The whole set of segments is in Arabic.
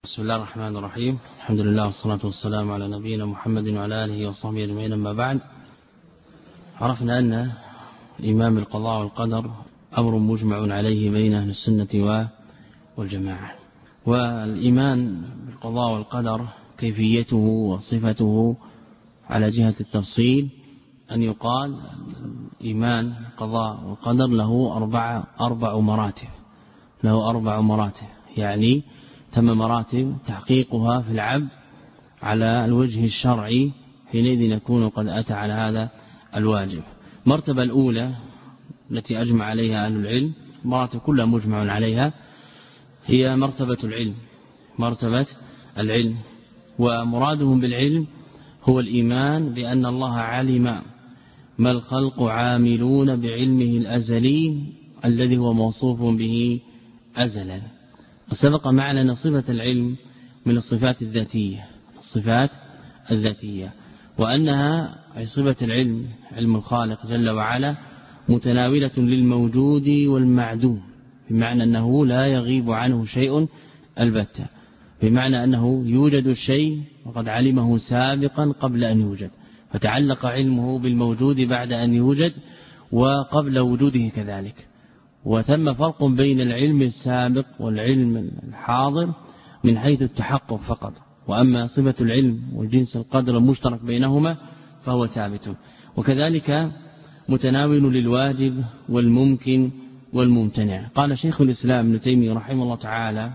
بسم الله الرحمن الرحيم. الحمد لله والصلاة والسلام على نبينا محمد وعلى آله وصحبه أجمعين. أما بعد، عرفنا أن إمام القضاء والقدر أمر مجمع عليه بين أهل السنة والجماعة. والإيمان بالقضاء والقدر كيفيته وصفته على جهة التفصيل أن يقال إيمان القضاء والقدر له أربع مراتب، يعني تم مراتب تحقيقها في العبد على الوجه الشرعي، حينئذ يكون قد أتى على هذا الواجب. المرتبة الأولى التي أجمع عليها أهل العلم، مراتب كلها مجمع عليها، هي مرتبة العلم. ومرادهم بالعلم هو الإيمان بأن الله علم ما الخلق عاملون بعلمه الأزلي الذي هو موصوف به أزلا. وسبق معنا أن صفة العلم من الصفات الذاتية، وأنها أي صفة العلم، علم الخالق جل وعلا، متناولة للموجود والمعدوم، بمعنى أنه لا يغيب عنه شيء البتة، بمعنى أنه يوجد الشيء وقد علمه سابقا قبل أن يوجد، فتعلق علمه بالموجود بعد أن يوجد وقبل وجوده كذلك. وثم فرق بين العلم السابق والعلم الحاضر من حيث التحقق فقط، وأما صفة العلم والجنس القدر المشترك بينهما فهو ثابت. وكذلك متناول للواجب والممكن والممتنع. قال شيخ الإسلام ابن تيمية رحمه الله تعالى: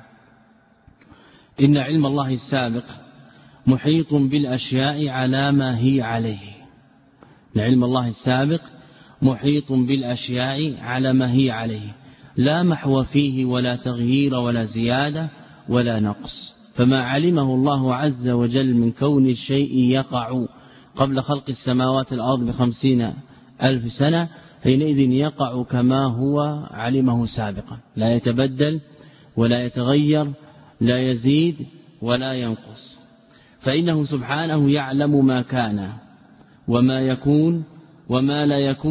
إن علم الله السابق محيط بالأشياء على ما هي عليه. علم الله السابق محيط بالأشياء على ما هي عليه، لا محو فيه ولا تغيير ولا زيادة ولا نقص. فما علمه الله عز وجل من كون الشيء يقع قبل خلق السماوات والأرض ب50,000 سنة، حينئذ يقع كما هو علمه سابقا، لا يتبدل ولا يتغير، لا يزيد ولا ينقص. فإنه سبحانه يعلم ما كان وما يكون وما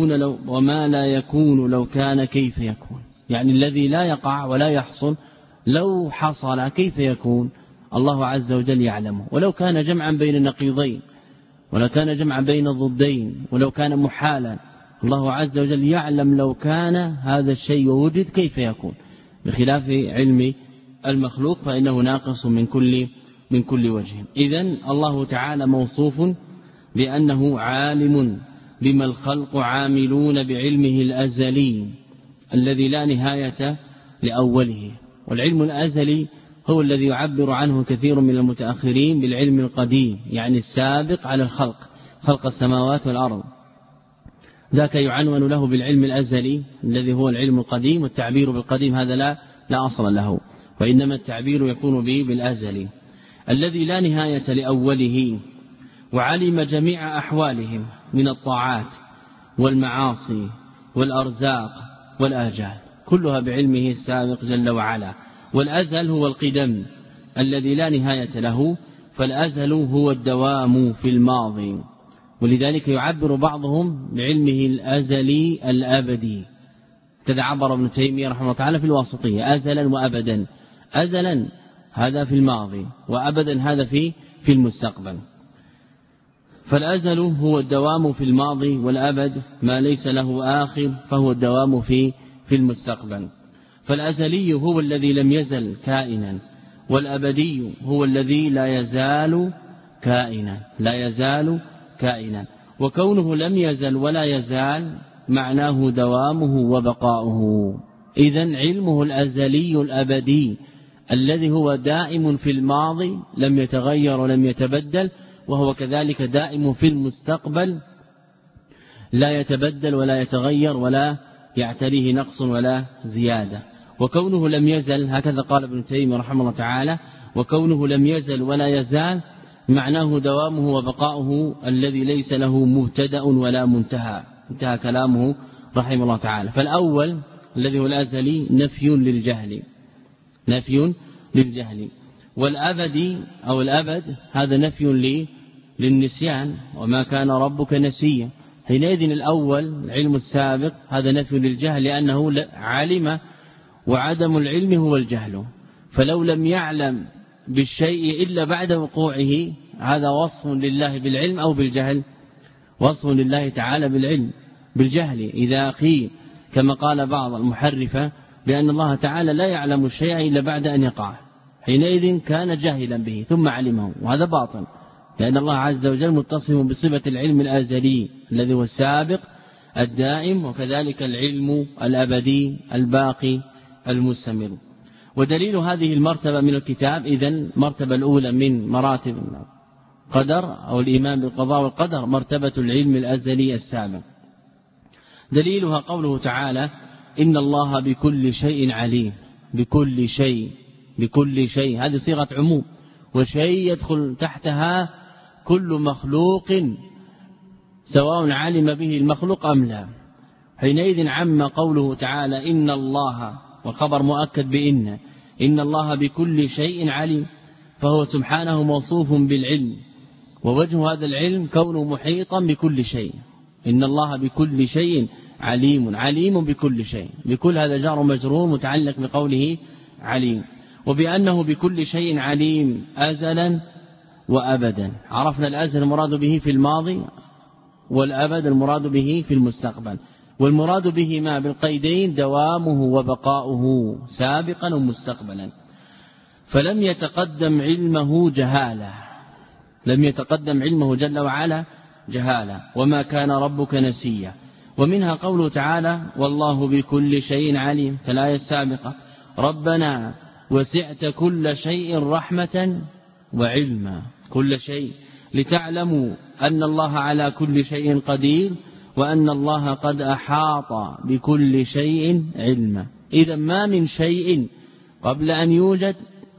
لا يكون لو كان كيف يكون، يعني الذي لا يقع ولا يحصل لو حصل كيف يكون، الله عز وجل يعلمه. ولو كان جمعا بين النقيضين، ولو كان جمعا بين الضدين، ولو كان محالا، الله عز وجل يعلم لو كان هذا الشيء ووجد كيف يكون، بخلاف علم المخلوق فإنه ناقص من كل وجه. إذن الله تعالى موصوف بأنه عالم بما الخلق عاملون بعلمه الأزلي الذي لا نهاية لأوله. والعلم الأزلي هو الذي يعبر عنه كثير من المتأخرين بالعلم القديم، يعني السابق على خلق السماوات والأرض، ذاك يعنون له بالعلم الأزلي الذي هو العلم القديم. والتعبير بالقديم هذا لا أصل له، وإنما التعبير يكون به بالأزلي الذي لا نهاية لأوله. وعلم جميع أحوالهم من الطاعات والمعاصي والأرزاق والآجال، كلها بعلمه السابق جل وعلا. والأزل هو القدم الذي لا نهاية له، فالأزل هو الدوام في الماضي. ولذلك يعبر بعضهم بعلمه الأزلي الأبدي، كذا عبر ابن تيمية رحمه الله تعالى في الواسطية: أزلا وأبدا. أزلا هذا في الماضي، وأبدا هذا في المستقبل. فالأزل هو الدوام في الماضي، والأبد ما ليس له آخر فهو الدوام في المستقبل. فالأزلي هو الذي لم يزل كائنا، والأبدي هو الذي لا يزال كائنا. وكونه لم يزل ولا يزال معناه دوامه وبقاؤه. إذن علمه الأزلي الأبدي الذي هو دائم في الماضي لم يتغير ولم يتبدل، وهو كذلك دائم في المستقبل لا يتبدل ولا يتغير ولا يعتريه نقص ولا زيادة. وكونه لم يزل، هكذا قال ابن تيمية رحمه الله تعالى: وكونه لم يزل ولا يزال معناه دوامه وبقاؤه الذي ليس له مبتدأ ولا منتهى. انتهى كلامه رحمه الله تعالى. فالأول الذي هو الأزلي نفي للجهل. والأبدي أو الأبد هذا نفي للنسيان، وما كان ربك نسيا. حينئذ الأول العلم السابق هذا نفي للجهل، لأنه علم، وعدم العلم هو الجهل. فلو لم يعلم بالشيء إلا بعد وقوعه، هذا وصف لله بالعلم أو بالجهل؟ وصف لله تعالى بالعلم بالجهل. إذا قيل كما قال بعض المحرفة بأن الله تعالى لا يعلم الشيء إلا بعد أن يقع، حينئذ كان جاهلا به ثم علمه، وهذا باطل، لأن الله عز وجل متصف بصفة العلم الأزلي الذي هو السابق الدائم، وكذلك العلم الأبدي الباقي المستمر. ودليل هذه المرتبة من الكتاب إذن المرتبة الأولى من مراتب القدر أو الإيمان بالقضاء والقدر مرتبة العلم الأزلي السابق. دليلها قوله تعالى إن الله بكل شيء عليم. بكل شيء، بكل شيء هذه صيغة عموم، وشيء يدخل تحتها كل مخلوق سواء علم به المخلوق أم لا. حينئذ عم قوله تعالى إن الله، والخبر مؤكد بإن، إن الله بكل شيء عليم، فهو سبحانه موصوف بالعلم، ووجه هذا العلم كونه محيطا بكل شيء. إن الله بكل شيء عليم، عليم بكل شيء، بكل هذا جار مجرور متعلق بقوله عليم. وبأنه بكل شيء عليم أزلا وأبدا. عرفنا الأزل المراد به في الماضي، والأبد المراد به في المستقبل، والمراد به ما بالقيدين دوامه وبقاؤه سابقا ومستقبلا. فلم يتقدم علمه جهالة، لم يتقدم علمه جل وعلا جهالة، وما كان ربك نسيا. ومنها قوله تعالى والله بكل شيء عليم في الآية السابقة ربنا وسعت كل شيء رحمة وعلما، كل شيء، لتعلموا أن الله على كل شيء قدير وأن الله قد أحاط بكل شيء علما. إذا ما من شيء قبل أن يوجد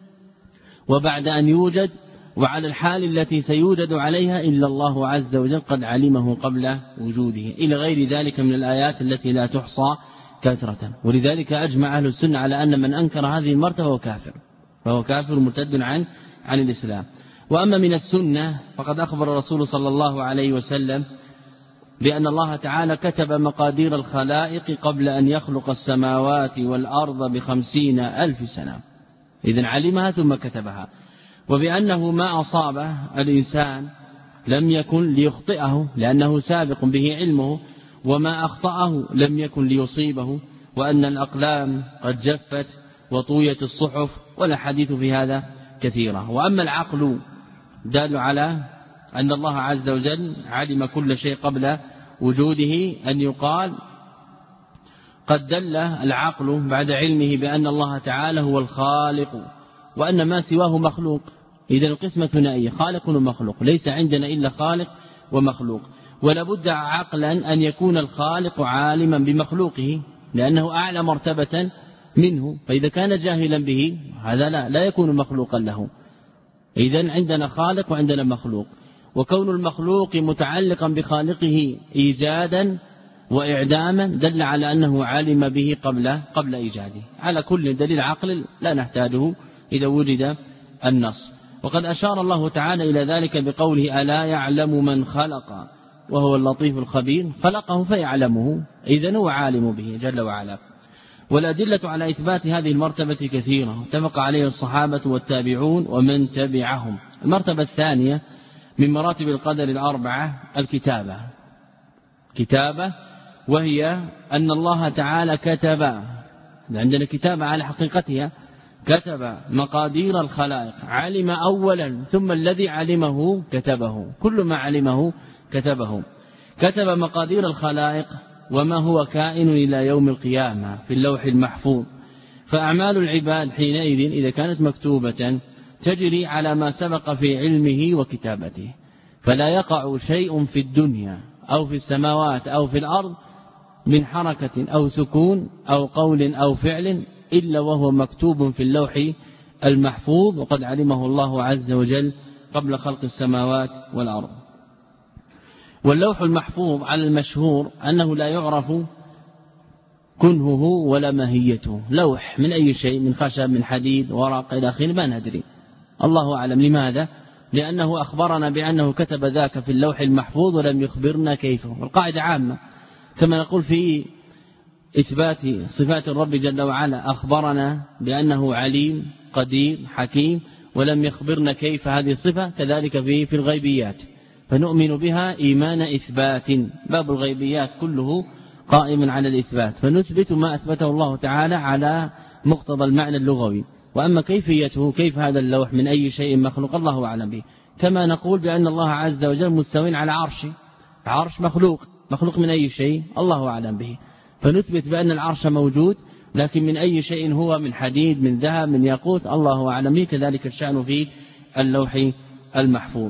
وبعد أن يوجد وعلى الحال التي سيوجد عليها إلا الله عز وجل قد علمه قبل وجوده، إلى غير ذلك من الآيات التي لا تحصى كثرة. ولذلك أجمع أهل السنة على أن من أنكر هذه المرتبة فهو كافر، فهو كافر مرتد عن الإسلام. وأما من السنة فقد أخبر الرسول صلى الله عليه وسلم بأن الله تعالى كتب مقادير الخلائق قبل أن يخلق السماوات والأرض ب50,000 سنة، إذن علمها ثم كتبها. وبأنه ما أصاب الإنسان لم يكن ليخطئه لأنه سابق به علمه، وما أخطأه لم يكن ليصيبه، وأن الأقلام قد جفت وطويت الصحف، والحديث في هذا كثيرة. وأما العقل دال على أن الله عز وجل علم كل شيء قبل وجوده، أن يقال قد دل العقل بعد علمه بأن الله تعالى هو الخالق وأن ما سواه مخلوق. إذن القسمة ثنائية، خالق ومخلوق، ليس عندنا إلا خالق ومخلوق. ولا بد عقلا أن يكون الخالق عالما بمخلوقه لأنه أعلى مرتبة منه، فإذا كان جاهلا به هذا لا يكون مخلوقا له. إذن عندنا خالق وعندنا مخلوق، وكون المخلوق متعلقا بخالقه إيجادا وإعداما دل على أنه علم به قبل إيجاده. على كل دليل عقل لا نحتاجه إذا وجد النص. وقد أشار الله تعالى إلى ذلك بقوله ألا يعلم من خلق وهو اللطيف الخبير، خلقه فيعلمه، إذن هو عالم به جل وعلا. والأدلة على إثبات هذه المرتبة كثيرة، اتفق عليه الصحابة والتابعون ومن تبعهم. المرتبة الثانية من مراتب القدر الأربعة الكتابة، كتابة، وهي أن الله تعالى كتب، عندنا كتابة على حقيقتها، كتب مقادير الخلائق، علم أولا ثم الذي علمه كتبه، كل ما علمه كتبه. كتب مقادير الخلائق وما هو كائن إلى يوم القيامة في اللوح المحفوظ. فأعمال العباد حينئذ إذا كانت مكتوبة تجري على ما سبق في علمه وكتابته، فلا يقع شيء في الدنيا أو في السماوات أو في الأرض من حركة أو سكون أو قول أو فعل إلا وهو مكتوب في اللوح المحفوظ، وقد علمه الله عز وجل قبل خلق السماوات والأرض. واللوح المحفوظ على المشهور أنه لا يعرف كنهه ولا ماهيته، لوح من أي شيء، من خشب، من حديد، ورق إلى آخره، ما ندري، الله أعلم. لماذا؟ لأنه أخبرنا بأنه كتب ذاك في اللوح المحفوظ ولم يخبرنا كيفه. والقاعدة عامة كما نقول في إثبات صفات الرب جل وعلا، أخبرنا بأنه عليم قدير حكيم، ولم يخبرنا كيف هذه الصفة، كذلك في الغيبيات، فنؤمن بها إيمان إثبات. باب الغيبيات كله قائم على الإثبات، فنثبت ما أثبته الله تعالى على مقتضى المعنى اللغوي. وأما كيفيته، كيف هذا اللوح من أي شيء مخلوق، الله أعلم به. كما نقول بأن الله عز وجل مستوٍ على عرشه، عرش مخلوق من أي شيء، الله أعلم به. فنثبت بأن العرش موجود، لكن من أي شيء هو، من حديد، من ذهب، من ياقوت، الله أعلم به. كذلك الشأن في اللوح المحفوظ.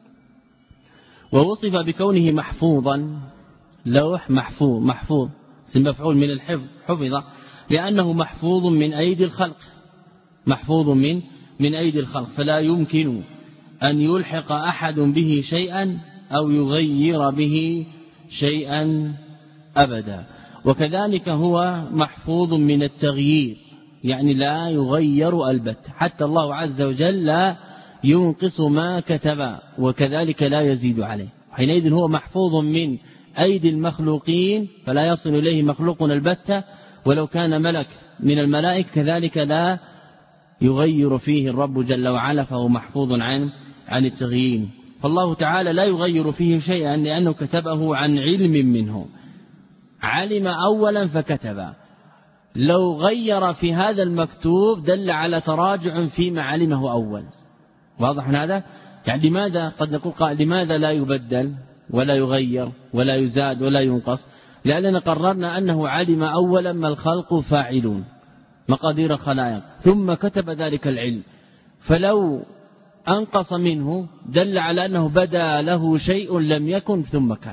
ووصف بكونه محفوظا، لوح محفوظ اسم مفعول من الحفظ، حفظ لأنه محفوظ من أيدي الخلق، محفوظ من أيدي الخلق، فلا يمكن أن يلحق أحد به شيئا أو يغير به شيئا أبدا. وكذلك هو محفوظ من التغيير، يعني لا يغير البتة، حتى الله عز وجل لا ينقص ما كتب، وكذلك لا يزيد عليه. حينئذ هو محفوظ من أيدي المخلوقين، فلا يصل إليه مخلوق البتة، ولو كان ملك من الملائكة كذلك لا يغير فيه الرب جل وعلا، فهو محفوظ عن التغيير. فالله تعالى لا يغير فيه شيئا لأنه كتبه عن علم منه، علم أولا فكتب. لو غير في هذا المكتوب دل على تراجع فيما علمه أول. واضح هذا؟ يعني لماذا قد نقول قائل لماذا لا يبدل ولا يغير ولا يزاد ولا ينقص؟ لأننا قررنا أنه علم أولا ما الخلق فاعلون، مقادير الخلائق، ثم كتب ذلك العلم. فلو أنقص منه دل على أنه بدا له شيء لم يكن ثم كان،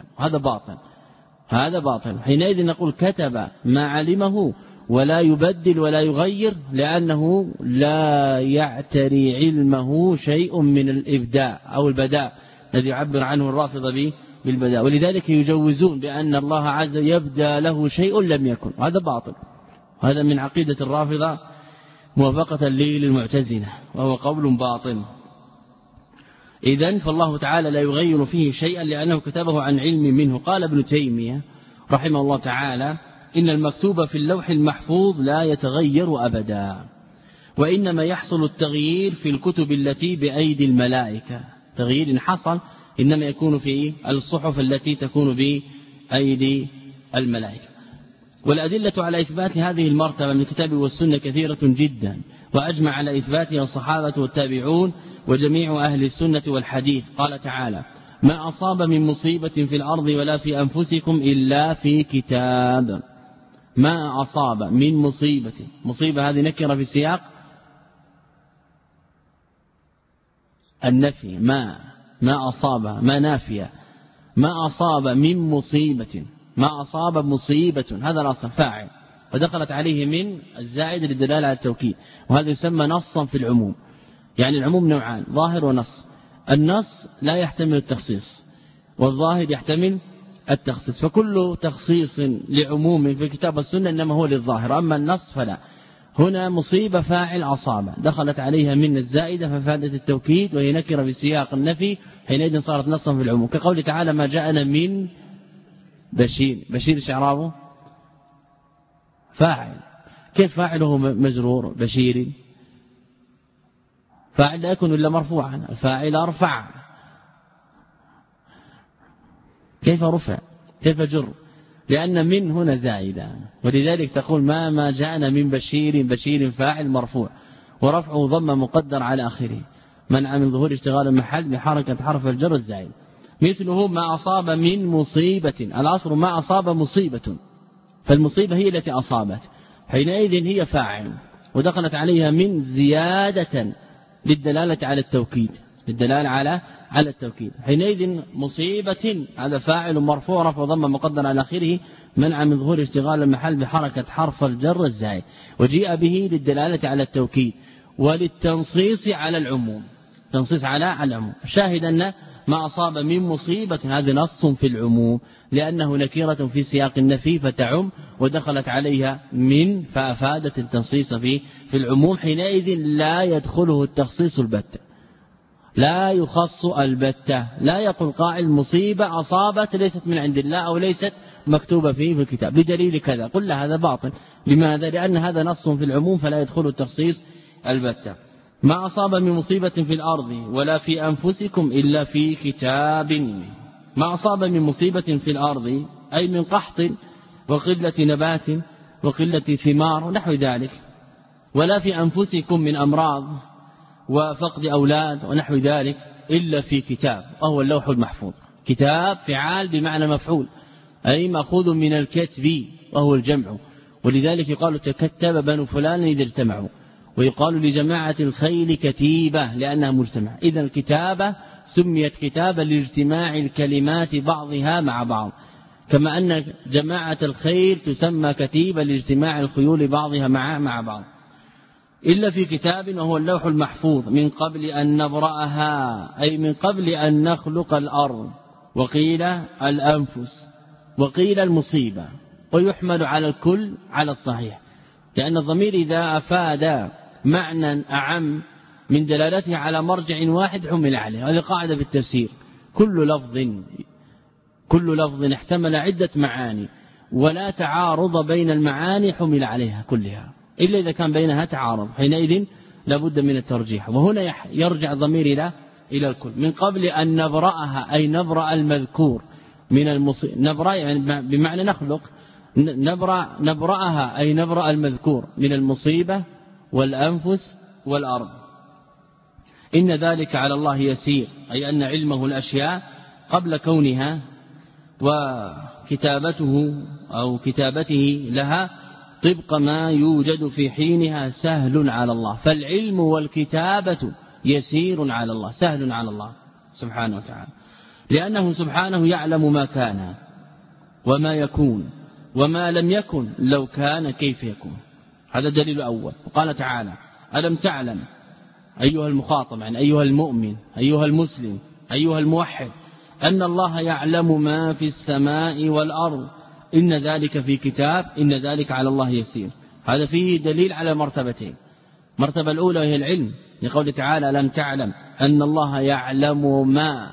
هذا باطل. حينئذ نقول كتب ما علمه ولا يبدل ولا يغير، لأنه لا يعتري علمه شيء من الإبداع أو البداء الذي يعبر عنه الرافضة بالبداء. ولذلك يجوزون بأن الله عز وجل يبدأ له شيء لم يكن، هذا باطل. هذا من عقيدة الرافضة موافقة للمعتزلة، وهو قول باطل. إذن فالله تعالى لا يغير فيه شيئا لأنه كتبه عن علم منه. قال ابن تيمية رحمه الله تعالى: إن المكتوب في اللوح المحفوظ لا يتغير أبدا، وإنما يحصل التغيير في الكتب التي بأيدي الملائكة. تغيير إن حصل إنما يكون في الصحف التي تكون بأيدي الملائكة. والأدلة على إثبات هذه المرتبة من الكتاب والسنة كثيرة جدا، وأجمع على إثباتها الصحابة والتابعون وجميع أهل السنة والحديث. قال تعالى: ما أصاب من مصيبة في الأرض ولا في أنفسكم إلا في كتاب. ما أصاب من مصيبة هذه نكرة في السياق النفي، ما أصاب، ما نافية. ما أصاب من مصيبة، ما أصاب مصيبة، هذا الأصل فاعل، ودخلت عليه من الزائد للدلالة على التوكيد، وهذا يسمى نصا في العموم. يعني العموم نوعان: ظاهر ونص. النص لا يحتمل التخصيص، والظاهر يحتمل التخصيص، فكل تخصيص لعموم في الكتاب والسنة إنما هو للظاهر، أما النص فلا. هنا مصيبة فاعل أصاب، دخلت عليها من الزائدة ففادت التوكيد، وهي نكرة في سياق النفي، حينئذ صارت نصا في العموم. كقول تعالى: ما جاءنا من بشير شعرابه فاعل، كيف فاعله مجرور؟ بشير فاعل لا يكون إلا مرفوعا، الفاعل أرفع، كيف رفع كيف جر؟ لأن من هنا زائدة، ولذلك تقول ما جاءنا من بشير فاعل مرفوع، ورفعه ضم مقدر على آخره، منع من ظهور اشتغال المحل بحركة حرف الجر الزائد. مثله ما أصاب من مصيبة، العصر ما أصاب مصيبة، فالمصيبة هي التي أصابت، حينئذ هي فاعل، ودخلت عليها من زيادة للدلالة على التوكيد، للدلالة على التوكيد. حينئذ مصيبة هذا فاعل مرفوع رفع ضم مقدر على آخره، منع من ظهور اشتغال المحل بحركة حرف الجر الزائد، وجيء به للدلالة على التوكيد وللتنصيص على العموم، تنصيص على العموم. شاهد أن ما أصاب من مصيبة هذا نص في العموم، لأنه نكيرة في سياق النفي فتعم، ودخلت عليها من فأفادت التنصيص في العموم. حينئذ لا يدخله التخصيص البتة، لا يخص البتة. لا يقول قائل مصيبة أصابت ليست من عند الله أو ليست مكتوبة فيه في الكتاب بدليل كذا، قل هذا باطل. لماذا؟ لأن هذا نص في العموم فلا يدخل التخصيص البتة. ما أصاب من مصيبة في الأرض ولا في أنفسكم إلا في كتاب. ما أصاب من مصيبة في الأرض أي من قحط وقلة نبات وقلة ثمار ونحو ذلك، ولا في أنفسكم من أمراض وفقد أولاد ونحو ذلك إلا في كتاب وهو اللوح المحفوظ. كتاب فعال بمعنى مفعول أي مأخوذ من الكتب وهو الجمع، ولذلك يقال تكتب بنو فلان إذا اجتمعوا، ويقال لجماعة الخيل كتيبة لأنها مجتمع. إذا الكتابة سميت كتابة لاجتماع الكلمات بعضها مع بعض، كما أن جماعة الخيل تسمى كتيبة لاجتماع الخيول بعضها مع بعض. إلا في كتاب وهو اللوح المحفوظ من قبل أن نبرأها أي من قبل أن نخلق الأرض، وقيل الأنفس وقيل المصيبة، ويحمل على الكل على الصحيح، لأن الضمير إذا أفاد معنى أعم من دلالته على مرجع واحد حمل عليه. هذه قاعدة في التفسير، كل لفظ احتمل عدة معاني ولا تعارض بين المعاني حمل عليها كلها، إلا إذا كان بينها تعارض حينئذ لابد من الترجيح. وهنا يرجع الضمير إلى الكل. من قبل أن نبرأها أي نبرأ المذكور من المصيبة، نبرأ يعني بمعنى نخلق، نبرأها أي نبرأ المذكور من المصيبة والأنفس والأرض. إن ذلك على الله يسير أي أن علمه الأشياء قبل كونها وكتابته أو كتابته لها طبق ما يوجد في حينها سهل على الله. فالعلم والكتابة يسير على الله، سهل على الله سبحانه وتعالى، لأنه سبحانه يعلم ما كان وما يكون وما لم يكن لو كان كيف يكون. هذا دليل أول. وقال تعالى ألم تعلم أيها المخاطب، يعني أيها المؤمن أيها المسلم أيها الموحد، أن الله يعلم ما في السماء والأرض، إن ذلك في كتاب، إن ذلك على الله يسير. هذا فيه دليل على مرتبتين. مرتبة الأولى هي العلم، لقول تعالى ألم تعلم أن الله يعلم ما،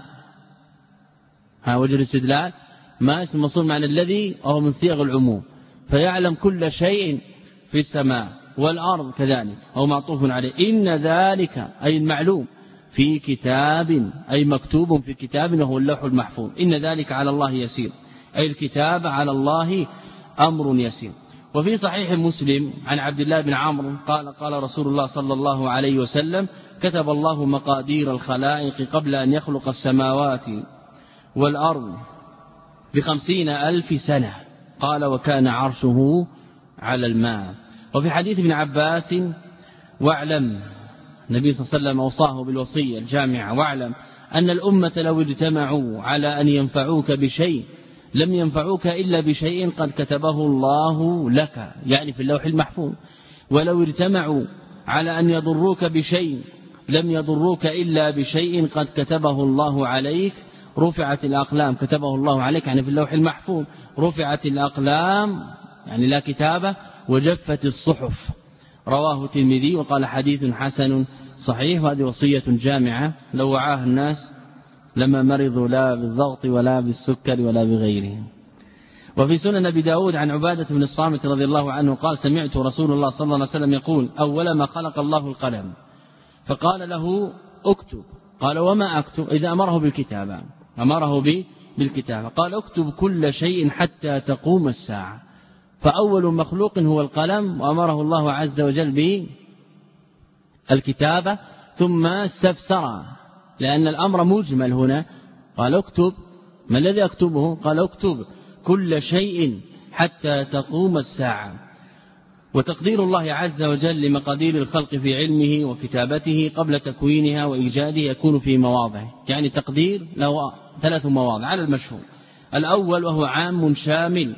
وجه الاستدلال ما اسم موصول معنى الذي وهو من صيغ العموم، فيعلم كل شيء في السماء والأرض كذلك، أو معطوف عليه. إن ذلك أي المعلوم في كتاب أي مكتوب في كتاب وهو اللوح المحفوظ. إن ذلك على الله يسير أي الكتاب على الله أمر يسير. وفي صحيح مسلم عن عبد الله بن عمرو قال رسول الله صلى الله عليه وسلم كتب الله مقادير الخلائق قبل أن يخلق السماوات والأرض ب50,000 سنة، قال وكان عرشه على الماء. وفي حديث ابن عباس واعلم، النبي صلى الله عليه وسلم أوصاه بالوصية الجامعة، واعلم أن الأمة لو اجتمعوا على أن ينفعوك بشيء لم ينفعوك إلا بشيء قد كتبه الله لك، يعني في اللوح المحفوظ. ولو اجتمعوا على أن يضروك بشيء لم يضروك إلا بشيء قد كتبه الله عليك. رفعت الأقلام، كتبه الله عليك يعني في اللوح المحفوظ، رفعت الأقلام يعني لا كتابة، وجفت الصحف. رواه الترمذي وقال حديث حسن صحيح. وهذه وصية جامعة لو وعاها الناس لما مرضوا لا بالضغط ولا بالسكر ولا بغيره. وفي سنن أبي داود عن عبادة بن الصامت رضي الله عنه قال سمعت رسول الله صلى الله عليه وسلم يقول أول ما خلق الله القلم فقال له اكتب، قال وما أكتب؟ إذا أمره بالكتابة، أمره بالكتابة، قال اكتب كل شيء حتى تقوم الساعة. فأول مخلوق هو القلم، وأمره الله عز وجل بالكتابة ثم استفسر، لأن الأمر مجمل هنا. قال اكتب، ما الذي أكتبه؟ قال اكتب كل شيء حتى تقوم الساعة. وتقدير الله عز وجل لمقادير الخلق في علمه وكتابته قبل تكوينها وإيجاده يكون في مواضع، يعني تقدير له 3 مواضع على المشهور. الأول وهو عام شامل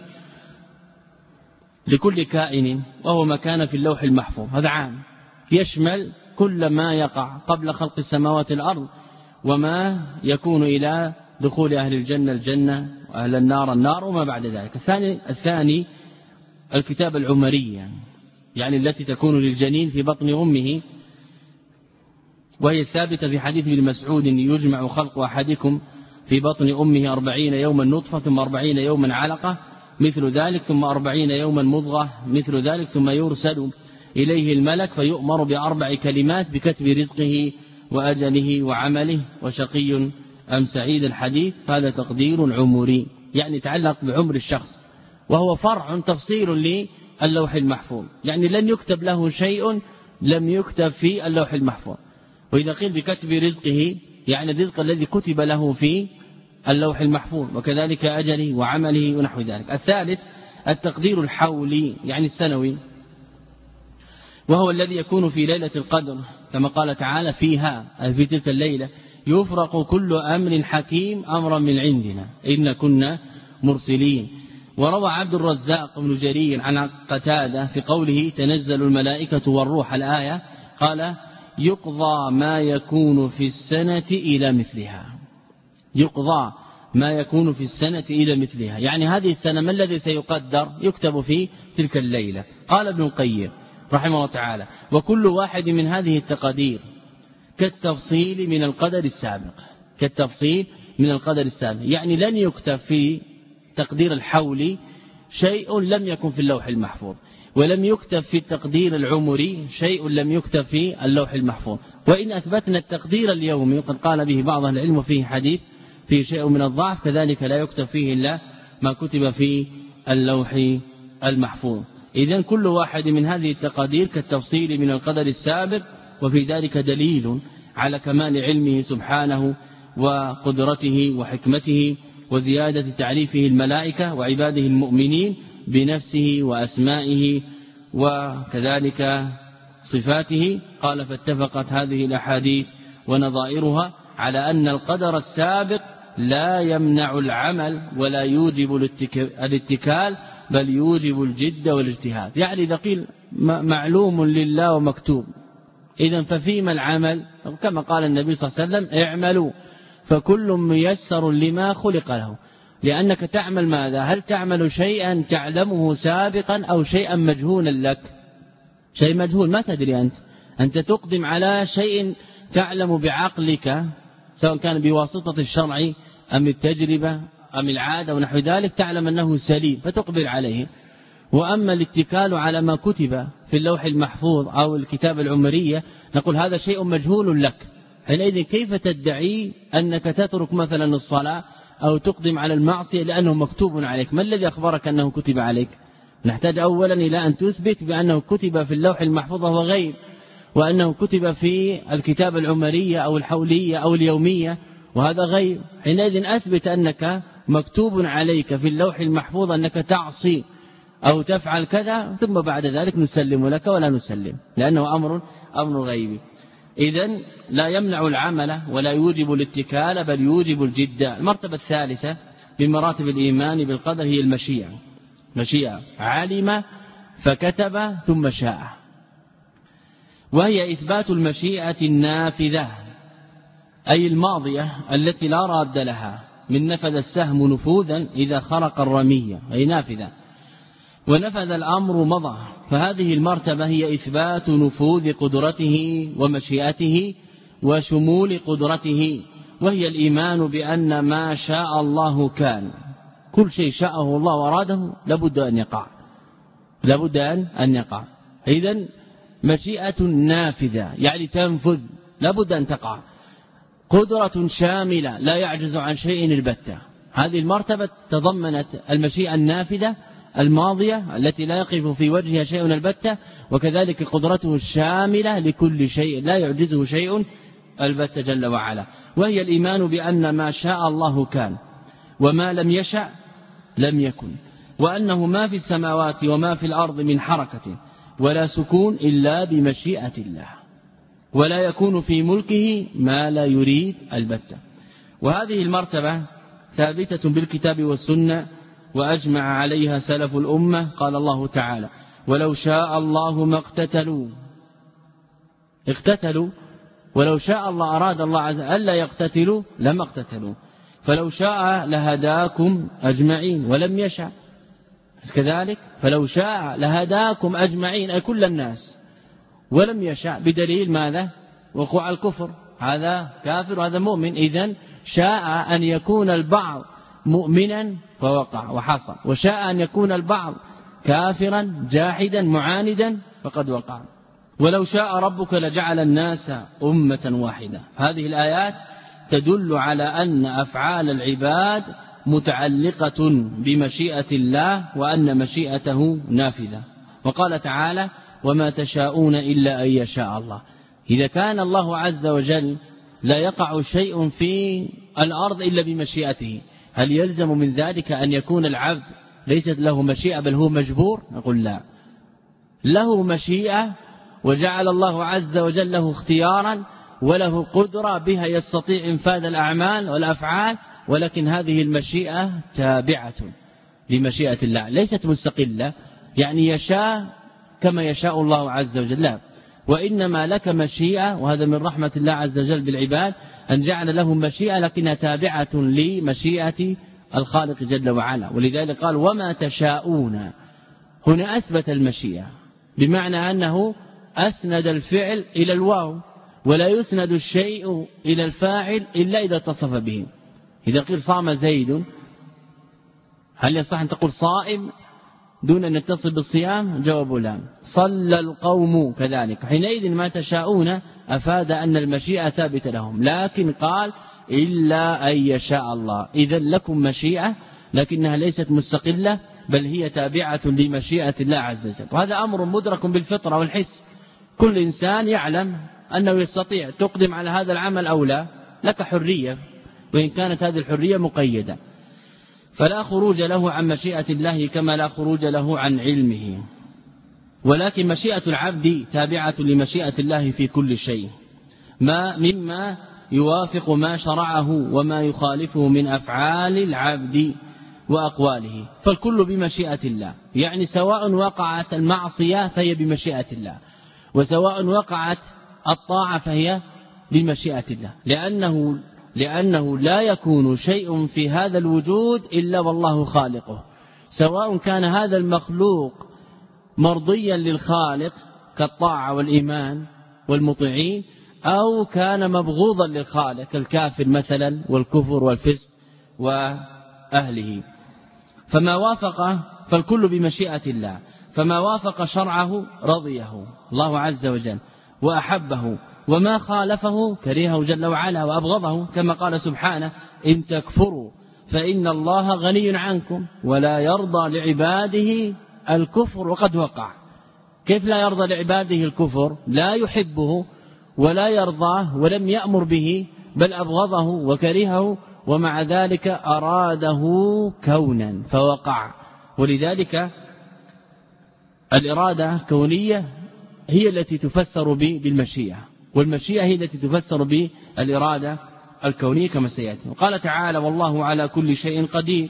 لكل كائن وهو ما كان في اللوح المحفوظ، هذا عام يشمل كل ما يقع قبل خلق السماوات والأرض، وما يكون إلى دخول أهل الجنة الجنة وأهل النار النار وما بعد ذلك. الثاني الكتابة العمرية، يعني التي تكون للجنين في بطن أمه، وهي الثابتة في حديث ابن مسعود يجمع خلق أحدكم في بطن أمه 40 يوما نطفة ثم 40 يوما علقة مثل ذلك ثم 40 يوما مضغة مثل ذلك ثم يرسل إليه الملك فيؤمر ب4 كلمات بكتب رزقه وأجله وعمله وشقي أم سعيد الحديث. هذا تقدير عمري يعني يتعلق بعمر الشخص، وهو فرع تفصيل للوح المحفوظ، يعني لن يكتب له شيء لم يكتب في اللوح المحفوظ. وإذا قيل بكتب رزقه يعني الرزق الذي كتب له في اللوح المحفوظ، وكذلك أجله وعمله ونحو ذلك. الثالث التقدير الحولي يعني السنوي، وهو الذي يكون في ليلة القدر كما قال تعالى فيها أي في تلك الليلة يفرق كل أمر حكيم أمرا من عندنا إن كنا مرسلين. وروى عبد الرزاق بن جرير عن قتادة في قوله تنزل الملائكة والروح الآية قال يقضى ما يكون في السنة إلى مثلها، يقضى ما يكون في السنة إلى مثلها، يعني هذه السنة ما الذي سيقدر يكتب في تلك الليلة. قال ابن القيم رحمه الله تعالى وكل واحد من هذه التقادير كالتفصيل من القدر السابق، كالتفصيل من القدر السابق، يعني لن يكتب في تقدير الحولي شيء لم يكن في اللوح المحفوظ، ولم يكتب في التقدير العمري شيء لم يكتب في اللوح المحفوظ. وإن أثبتنا التقدير اليومي وقد قال به بعض العلم فيه حديث فيه شيء من الضعف كذلك لا يكتب فيه إلا ما كتب في اللوح المحفوظ. إذن كل واحد من هذه التقادير كالتفصيل من القدر السابق، وفي ذلك دليل على كمال علمه سبحانه وقدرته وحكمته وزيادة تعريفه الملائكة وعباده المؤمنين بنفسه وأسمائه وكذلك صفاته. قال فاتفقت هذه الأحاديث ونظائرها على أن القدر السابق لا يمنع العمل ولا يوجب الاتكال بل يوجب الجد والاجتهاد، يعني إذا قيل معلوم لله ومكتوب إذن ففيما العمل كما قال النبي صلى الله عليه وسلم اعملوا فكل ميسر لما خلق له، لأنك تعمل ماذا؟ هل تعمل شيئا تعلمه سابقا أو شيئا مجهولا لك؟ شيء مجهول ما تدري أنت تقدم على شيء تعلم بعقلك سواء كان بواسطة الشرع أم التجربة أم العادة ونحو ذلك تعلم أنه سليم فتقبل عليه. وأما الاتكال على ما كتب في اللوح المحفوظ أو الكتاب العمرية نقول هذا شيء مجهول لك، حينئذ كيف تدعي أنك تترك مثلا الصلاة أو تقدم على المعصية لأنه مكتوب عليك؟ ما الذي أخبرك أنه كتب عليك؟ نحتاج أولا إلى أن تثبت بأنه كتب في اللوح المحفوظ وهو غيب، وأنه كتب في الكتاب العمرية أو الحولية أو اليومية وهذا غيب. حينئذ أثبت أنك مكتوب عليك في اللوح المحفوظ أنك تعصي أو تفعل كذا، ثم بعد ذلك نسلم لك ولا نسلم لأنه أمر غيبي. إذن لا يمنع العمل ولا يوجب الاتكال بل يوجب الجد. المرتبة الثالثة بمراتب الإيمان بالقدر هي المشيئة، علم فكتب ثم شاء، وهي إثبات المشيئة النافذة أي الماضية التي لا راد لها، من نفذ السهم نفوذا إذا خرق الرمية أي نافذة، ونفذ الأمر مضى. فهذه المرتبة هي إثبات نفوذ قدرته ومشيئته وشمول قدرته، وهي الإيمان بأن ما شاء الله كان، كل شيء شاءه الله وراده لابد أن يقع. إذن مشيئة نافذة يعني تنفذ لابد أن تقع، قدرة شاملة لا يعجز عن شيء البتة. هذه المرتبة تضمنت المشيئة النافذة الماضية التي لا يقف في وجهها شيء البتة، وكذلك قدرته الشاملة لكل شيء لا يعجزه شيء البتة جل وعلا، وهي الإيمان بأن ما شاء الله كان وما لم يشأ لم يكن، وأنه ما في السماوات وما في الأرض من حركة ولا سكون إلا بمشيئة الله، ولا يكون في ملكه ما لا يريد البتة. وهذه المرتبة ثابتة بالكتاب والسنة وأجمع عليها سلف الأمة. قال الله تعالى ولو شاء الله ما اقتتلوا، ولو شاء الله أراد الله عز وجل ألا يقتتلوا لما اقتتلوا، فلو شاء لهداكم أجمعين ولم يشاء كذلك، فلو شاء لهداكم أجمعين أي كل الناس ولم يشاء، بدليل ماذا؟ وقوع الكفر، هذا كافر وهذا مؤمن. إذن شاء أن يكون البعض مؤمنا فوقع وحصل، وشاء أن يكون البعض كافرا جاحدا معاندا فقد وقع. ولو شاء ربك لجعل الناس أمة واحدة. هذه الآيات تدل على أن أفعال العباد متعلقة بمشيئة الله وأن مشيئته نافذة. وقال تعالى وما تشاءون إلا أن يشاء الله. إذا كان الله عز وجل لا يقع شيء في الأرض إلا بمشيئته، هل يلزم من ذلك أن يكون العبد ليست له مشيئة بل هو مجبور؟ نقول لا، له مشيئة وجعل الله عز وجل له اختيارا وله قدرة بها يستطيع انفاذ الأعمال والأفعال، ولكن هذه المشيئة تابعة لمشيئة الله ليست مستقلة، يعني يشاء كما يشاء الله عز وجل، لا، وإنما لك مشيئة، وهذا من رحمة الله عز وجل بالعباد أن جعل لهم مشيئة لكنها تابعة لمشيئة الخالق جل وعلا. ولذلك قال وما تشاءون، هنا أثبت المشيئة بمعنى أنه أسند الفعل إلى الواو، ولا يسند الشيء إلى الفاعل إلا إذا اتصف به. إذا قيل صام زيد، هل يصح أن تقول صائم دون أن يتصل بالصيام؟ جواب لا. صلى القوم كذلك، حينئذ ما تشاءون أفاد أن المشيئة ثابتة لهم، لكن قال إلا أن يشاء الله. إذن لكم مشيئة لكنها ليست مستقلة بل هي تابعة لمشيئة الله عز وجل، وهذا أمر مدرك بالفطرة والحس. كل إنسان يعلم أنه يستطيع تقدم على هذا العمل أو لا، لك حرية وإن كانت هذه الحرية مقيدة، فلا خروج له عن مشيئة الله كما لا خروج له عن علمه. ولكن مشيئة العبد تابعة لمشيئة الله في كل شيء، مما يوافق ما شرعه وما يخالفه من أفعال العبد وأقواله، فالكل بمشيئة الله. يعني سواء وقعت المعصية فهي بمشيئة الله، وسواء وقعت الطاعة فهي بمشيئة الله، لأنه لا يكون شيء في هذا الوجود إلا والله خالقه، سواء كان هذا المخلوق مرضيا للخالق كالطاعة والإيمان والمطيعين، أو كان مبغوضا للخالق كالكافر مثلا والكفر والفسق وأهله. فما وافق فالكل بمشيئة الله، فما وافق شرعه رضيه الله عز وجل وأحبه، وما خالفه كرهه جل وعلا وأبغضه، كما قال سبحانه إن تكفروا فإن الله غني عنكم ولا يرضى لعباده الكفر وقد وقع. كيف لا يرضى لعباده الكفر؟ لا يحبه ولا يرضاه ولم يأمر به بل أبغضه وكرهه، ومع ذلك أراده كونا فوقع. ولذلك الإرادة كونية هي التي تفسر بالمشيئة، والمشيئة هي التي تفسر بالإرادة الكونية كما سيأتي. وقال تعالى والله على كل شيء قدير،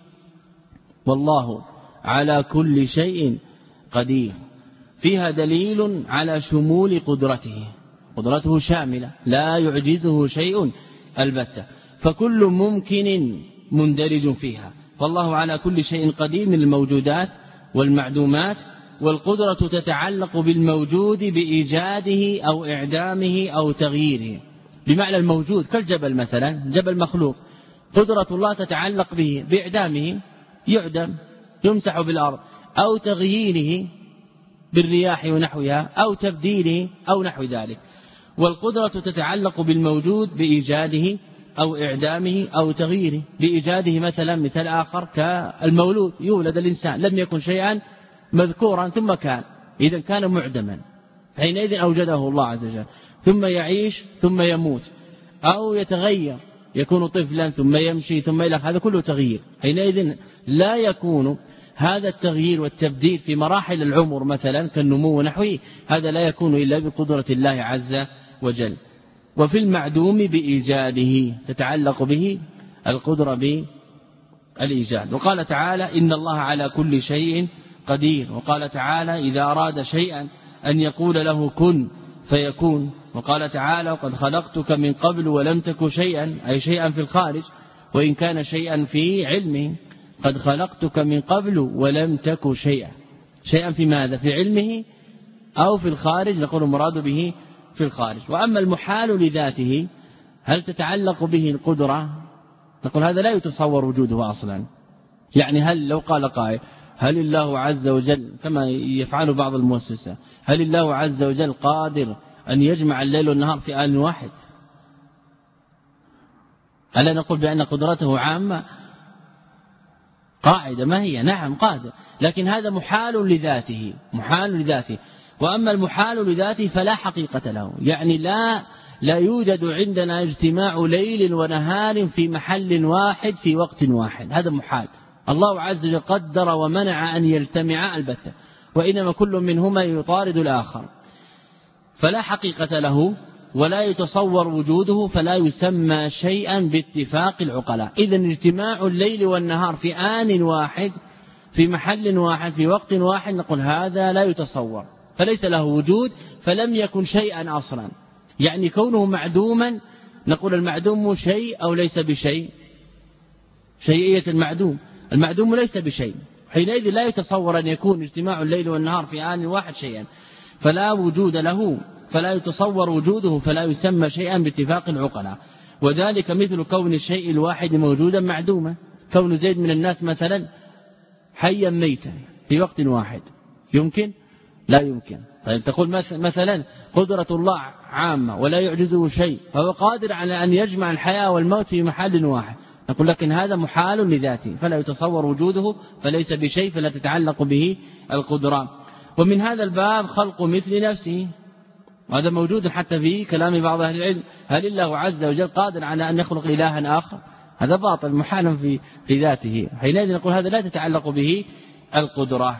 والله على كل شيء قدير، فيها دليل على شمول قدرته، قدرته شاملة لا يعجزه شيء البتة، فكل ممكن مندرج فيها، فالله على كل شيء قدير من الموجودات والمعدومات. والقدرة تتعلق بالموجود بإيجاده أو إعدامه أو تغييره، بمعنى الموجود كالجبل مثلا، جبل مخلوق، قدرة الله تتعلق به بإعدامه، يعدم يمسح بالأرض، أو تغييره بالرياح ونحوها، أو تبديله أو نحو ذلك. والقدرة تتعلق بالموجود بإيجاده أو إعدامه أو تغييره. بإيجاده مثلا مثال آخر كالمولود، يولد الإنسان لم يكن شيئا مذكورا ثم كان، إذا كان معدما، حينئذ أوجده الله عز وجل، ثم يعيش ثم يموت، أو يتغير يكون طفلا ثم يمشي ثم إلى، هذا كله تغيير. حينئذ لا يكون هذا التغيير والتبديل في مراحل العمر مثلا كالنمو ونحوه، هذا لا يكون إلا بقدرة الله عز وجل. وفي المعدوم بإيجاده تتعلق به القدرة بالإيجاد. وقال تعالى إن الله على كل شيء قدير. وقال تعالى إذا أراد شيئا أن يقول له كن فيكون. وقال تعالى وقد خلقتك من قبل ولم تك شيئا، أي شيئا في الخارج، وإن كان شيئا في علمه. قد خلقتك من قبل ولم تك شيئا، شيئا في ماذا؟ في علمه أو في الخارج، نقول المراد به في الخارج. وأما المحال لذاته هل تتعلق به القدرة؟ نقول هذا لا يتصور وجوده أصلا. يعني هل لو قال قائل هل الله عز وجل كما يفعل بعض المؤسسة، هل الله عز وجل قادر أن يجمع الليل والنهار في آن واحد؟ ألا نقول بأن قدرته عامة؟ قاعدة ما هي؟ نعم قادر، لكن هذا محال لذاته، محال لذاته. وأما المحال لذاته فلا حقيقة له، يعني لا يوجد عندنا اجتماع ليل ونهار في محل واحد في وقت واحد، هذا محال. الله عز وجل قدر ومنع أن يجتمعا البتة، وإنما كل منهما يطارد الآخر، فلا حقيقة له ولا يتصور وجوده، فلا يسمى شيئا باتفاق العقلاء. إذن اجتماع الليل والنهار في آن واحد في محل واحد في وقت واحد نقول هذا لا يتصور، فليس له وجود، فلم يكن شيئا أصلا. يعني كونه معدوما نقول المعدوم شيء أو ليس بشيء، شيئية المعدوم، المعدوم ليس بشيء، حينئذ لا يتصور أن يكون اجتماع الليل والنهار في آن واحد شيئا، فلا وجود له، فلا يتصور وجوده، فلا يسمى شيئا باتفاق العقلاء. وذلك مثل كون الشيء الواحد موجودا معدوما، كون زيد من الناس مثلا حيا ميتا في وقت واحد يمكن؟ لا يمكن. طيب تقول مثلا قدرة الله عامة ولا يعجزه شيء، فهو قادر على أن يجمع الحياة والموت في محل واحد، نقول لكن هذا محال لذاته، فلا يتصور وجوده، فليس بشيء، فلا تتعلق به القدرة. ومن هذا الباب خلق مثل نفسه، وهذا موجود حتى في كلام بعض أهل العلم، هل الله عز وجل قادر على أن يخلق إلها آخر؟ هذا باطل محال في ذاته، حينئذ نقول هذا لا تتعلق به القدرة.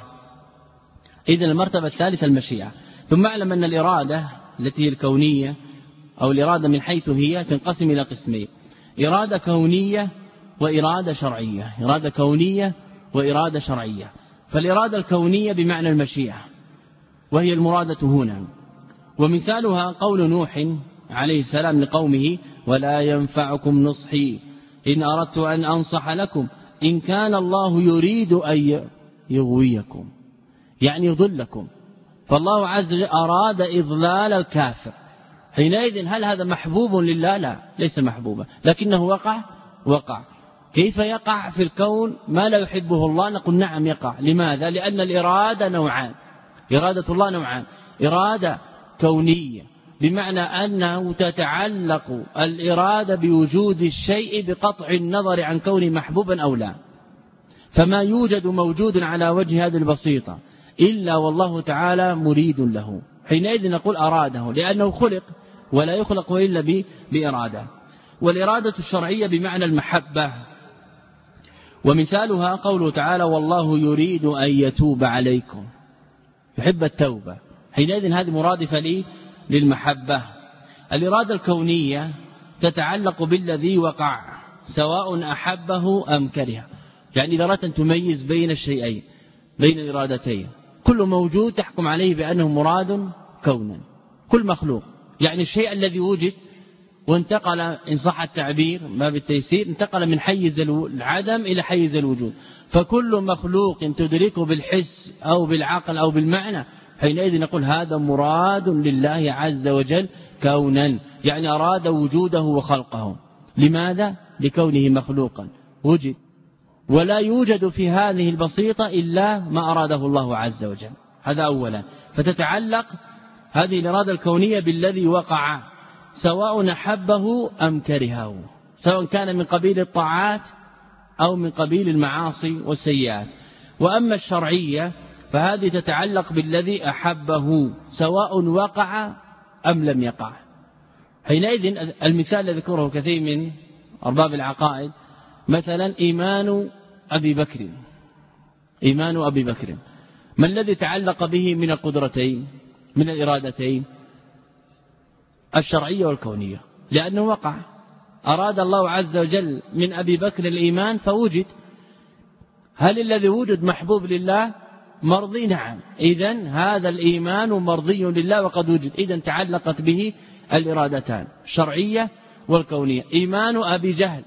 إذن المرتبة الثالثة المشيئة. ثم اعلم أن الإرادة التي هي الكونية أو الإرادة من حيث هي تنقسم إلى قسمين: إرادة كونية وإرادة شرعية. إرادة كونية وإرادة شرعية. فالإرادة الكونية بمعنى المشيئة، وهي المرادة هنا، ومثالها قول نوح عليه السلام لقومه: ولا ينفعكم نصحي إن أردت أن أنصح لكم إن كان الله يريد أن يغويكم، يعني يضلكم. فالله عز وجل أراد إضلال الكافر، حينئذ هل هذا محبوب لله؟ لا، ليس محبوبا، لكنه وقع. كيف يقع في الكون ما لا يحبه الله؟ نقول نعم يقع. لماذا؟ لأن الإرادة نوعان، إرادة الله نوعان: إرادة كونية بمعنى أنه تتعلق الإرادة بوجود الشيء بقطع النظر عن كونه محبوبا أو لا، فما يوجد موجود على وجه هذه البسيطة إلا والله تعالى مريد له، حينئذ نقول أراده، لأنه خلق ولا يخلق إلا بإرادة. والإرادة الشرعية بمعنى المحبة، ومثالها قوله تعالى: والله يريد أن يتوب عليكم، يحب التوبة، حينئذ هذه مرادفة للمحبة. الإرادة الكونية تتعلق بالذي وقع سواء أحبه أم كره، يعني إذا أردت أن تميز بين الشيئين، بين الإرادتين، كل موجود تحكم عليه بأنه مراد كونا، كل مخلوق، يعني الشيء الذي وجد وانتقل إن صح التعبير ما بالتيسير، انتقل من حيز العدم إلى حيز الوجود، فكل مخلوق تدركه بالحس أو بالعقل أو بالمعنى، حينئذ نقول هذا مراد لله عز وجل كونا، يعني أراد وجوده وخلقه. لماذا؟ لكونه مخلوقا وجد، ولا يوجد في هذه البسيطة إلا ما أراده الله عز وجل، هذا أولا. فتتعلق هذه الإرادة الكونية بالذي وقع سواء أحبه أم كرهه، سواء كان من قبيل الطاعات أو من قبيل المعاصي والسيئات. وأما الشرعية فهذه تتعلق بالذي أحبه سواء وقع أم لم يقع. حينئذ المثال الذي ذكره كثير من أرباب العقائد، مثلا إيمان أبي بكر، إيمان أبي بكر، ما الذي تعلق به من القدرتين من الإرادتين؟ الشرعية والكونية، لأنه وقع، أراد الله عز وجل من أبي بكر الإيمان فوجد. هل الذي وجد محبوب لله؟ مرضي، نعم، إذن هذا الإيمان مرضي لله وقد وجد، إذن تعلقت به الإرادتان الشرعية والكونية. إيمان أبي جهل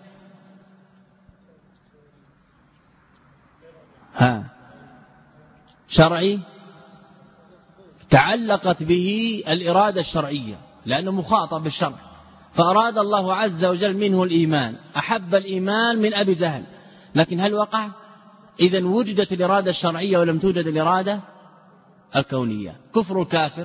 شرعي، تعلقت به الإرادة الشرعية لأنه مخاطب بالشرع، فأراد الله عز وجل منه الإيمان، أحب الإيمان من أبي جهل، لكن هل وقع؟ إذن وجدت الإرادة الشرعية ولم توجد الإرادة الكونية. كفر الكافر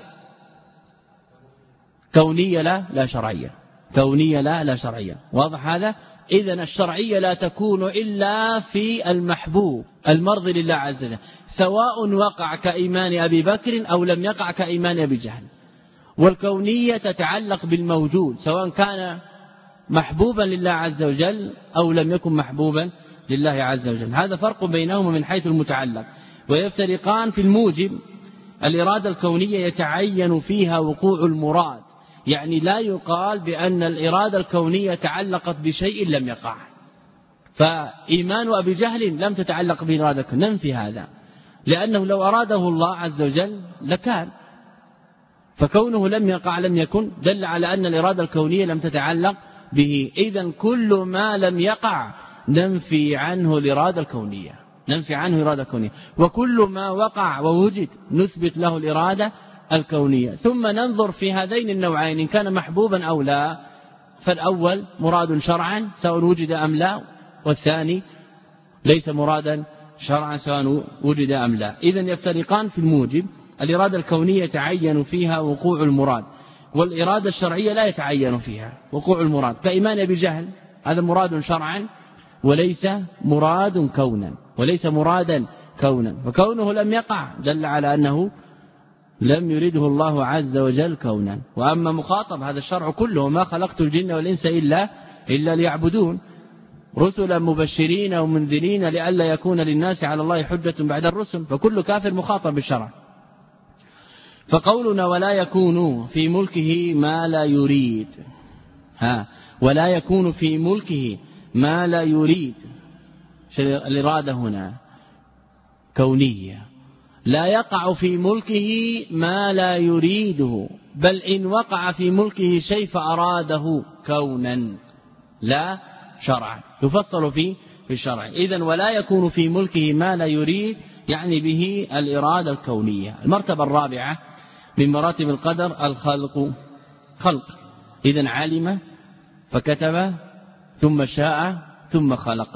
كونية لا شرعية، كونية لا شرعية. واضح هذا؟ إذن الشرعية لا تكون إلا في المحبوب المرضي لله عز وجل، سواء وقع كإيمان أبي بكر أو لم يقع كإيمان أبي جهل. والكونية تتعلق بالموجود سواء كان محبوبا لله عز وجل أو لم يكن محبوبا لله عز وجل. هذا فرق بينهما من حيث المتعلق. ويفترقان في الموجب. الإرادة الكونية يتعين فيها وقوع المراد، يعني لا يقال بأن الإرادة الكونية تعلقت بشيء لم يقع، فإيمان أبي جهل لم تتعلق بإرادة، ننفي هذا، لأنه لو أراده الله عز وجل لكان، فكونه لم يقع لم يكن دل على أن الإرادة الكونية لم تتعلق به. إذن كل ما لم يقع ننفي عنه الإرادة الكونية، ننفي عنه الإرادة الكونية، وكل ما وقع ووجد نثبت له الإرادة الكونية. ثم ننظر في هذين النوعين إن كان محبوبا أو لا، فالأول مراد شرعا سواء وجد أم لا، والثاني ليس مرادا شرعا سواء وجد أم لا. إذن يفترقان في الموجب. الإرادة الكونية يتعين فيها وقوع المراد، والإرادة الشرعية لا يتعين فيها وقوع المراد، كإيمان أبي جهل هذا مراد شرعا وليس مراد كونا، وليس مرادا كونا، فكونه لم يقع دل على أنه لم يرده الله عز وجل كونا. وأما مخاطب هذا الشرع كله ما خلقت الجن والإنس إلا ليعبدون، رسلا مبشرين ومنذرين لئلا يكون للناس على الله حجة بعد الرسل، فكل كافر مخاطب بالشرع. فقولنا ولا يكون في ملكه ما لا يريد، ولا يكون في ملكه ما لا يريد، الإرادة هنا كونية، لا يقع في ملكه ما لا يريده، بل إن وقع في ملكه شيء فأراده كونا لا شرعا، يفصل في الشرع. إذن ولا يكون في ملكه ما لا يريد يعني به الإرادة الكونية. المرتبة الرابعة من مراتب القدر الخلق، خلق. إذن علم فكتب ثم شاء ثم خلق.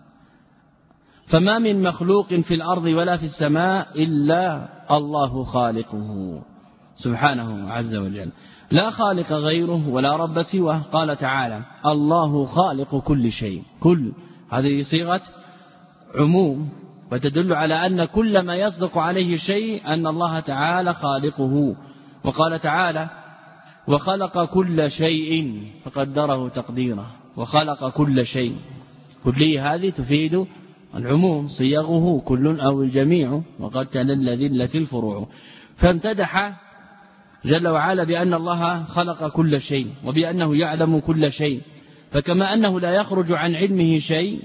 فما من مخلوق في الأرض ولا في السماء إلا الله خالقه سبحانه عز وجل، لا خالق غيره ولا رب سواه. قال تعالى الله خالق كل شيء، كل هذه صيغة عموم، وتدل على أن كل ما يصدق عليه شيء أن الله تعالى خالقه. وقال تعالى وخلق كل شيء فقدره تقديره، وخلق كل شيء، كلية هذه تفيد العموم، صيغه كل أو الجميع، وقد تنل ذلة الفروع. فامتدح جل وعلا بأن الله خلق كل شيء وبأنه يعلم كل شيء، فكما أنه لا يخرج عن علمه شيء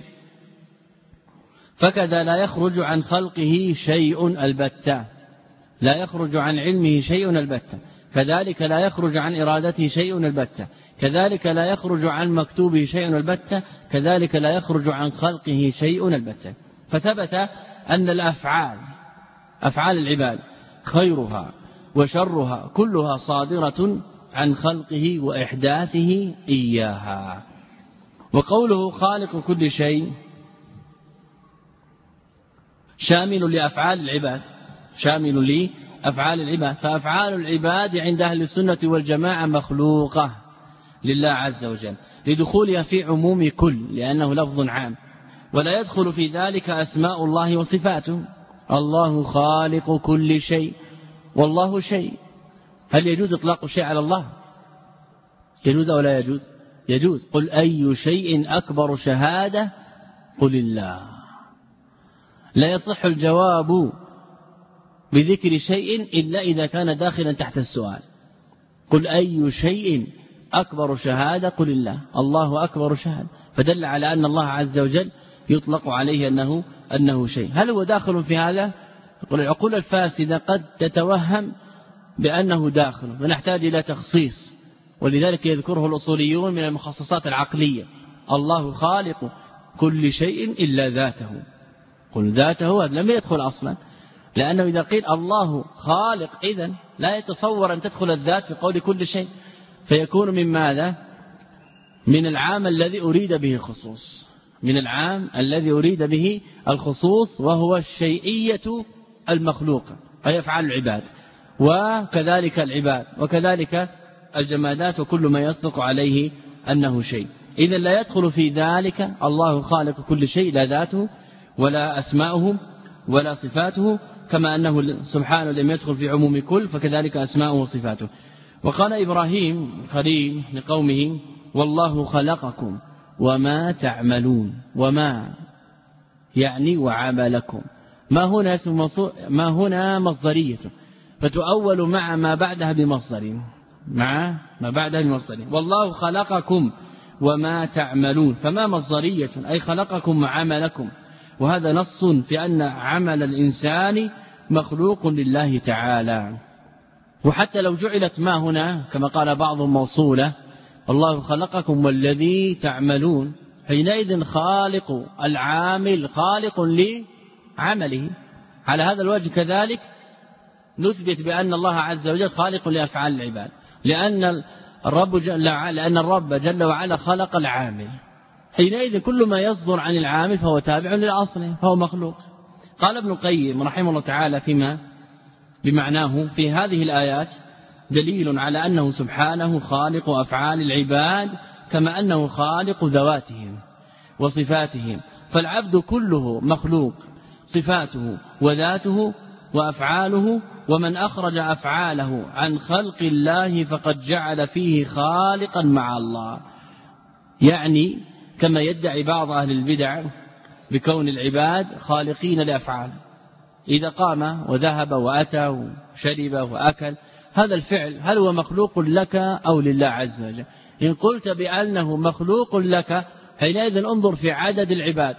فكذا لا يخرج عن خلقه شيء البتة، لا يخرج عن علمه شيء البتة، كذلك لا يخرج عن إرادته شيء البتة، كذلك لا يخرج عن مكتوبه شيء البتة، كذلك لا يخرج عن خلقه شيء البتة. فثبت أن الأفعال، أفعال العباد خيرها وشرها كلها صادرة عن خلقه وإحداثه إياها. وقوله خالق كل شيء شامل لأفعال العباد، شامل لأفعال العباد، فأفعال العباد عند أهل السنة والجماعة مخلوقة لله عز وجل لدخولها في عموم كل، لأنه لفظ عام، ولا يدخل في ذلك أسماء الله وصفاته. الله خالق كل شيء والله شيء. هل يجوز إطلاق الشيء على الله؟ يجوز أو لا يجوز؟ يجوز. قل أي شيء أكبر شهادة؟ قل الله. لا يصح الجواب بذكر شيء إلا إذا كان داخلا تحت السؤال. قل أي شيء أكبر شهادة؟ قل الله. الله أكبر شهادة، فدل على أن الله عز وجل يطلق عليه أنه شيء. هل هو داخل في هذا؟ يقول العقول الفاسدة قد تتوهم بأنه داخل، ونحتاج إلى تخصيص، ولذلك يذكره الأصوليون من المخصصات العقلية. الله خالق كل شيء إلا ذاته. قل ذاته لم يدخل أصلا، لأنه إذا قيل الله خالق إذن لا يتصور أن تدخل الذات في قول كل شيء، فيكون من ماذا؟ من العام الذي أريد به الخصوص. من العام الذي أريد به الخصوص، وهو الشيئية المخلوقة أي أفعال العباد، وكذلك العباد وكذلك الجمادات وكل ما يصدق عليه أنه شيء. إذا لا يدخل في ذلك الله خالق كل شيء، لا ذاته ولا أسماؤه ولا صفاته، كما أنه سبحانه لم يدخل في عموم كل، فكذلك أسماؤه وصفاته. وقال إبراهيم خليل لقومه والله خلقكم وما تعملون، وما يعني وعملكم، ما هنا مصدرية، فتؤول مع ما بعدها بمصدر، والله خلقكم وما تعملون، فما مصدرية أي خلقكم وعملكم، وهذا نص في أن عمل الإنسان مخلوق لله تعالى. وحتى لو جعلت ما هنا كما قال بعضهم موصولة، الله خلقكم والذي تعملون، حينئذ خالق العامل خالق لعمله. على هذا الوجه كذلك نثبت بأن الله عز وجل خالق لأفعال العباد، لأن الرب جل وعلا خلق العامل، حينئذ كل ما يصدر عن العامل فهو تابع للأصل، فهو مخلوق. قال ابن القيم رحمه الله تعالى فيما بمعناه في هذه الآيات دليل على أنه سبحانه خالق أفعال العباد كما أنه خالق ذواتهم وصفاتهم، فالعبد كله مخلوق، صفاته وذاته وأفعاله، ومن أخرج أفعاله عن خلق الله فقد جعل فيه خالقا مع الله. يعني كما يدعي بعض أهل البدع بكون العباد خالقين لأفعال، إذا قام وذهب وأتى وشرب وأكل، هذا الفعل هل هو مخلوق لك أو لله عز وجل؟ إن قلت بأنه مخلوق لك حينئذ انظر في عدد العباد،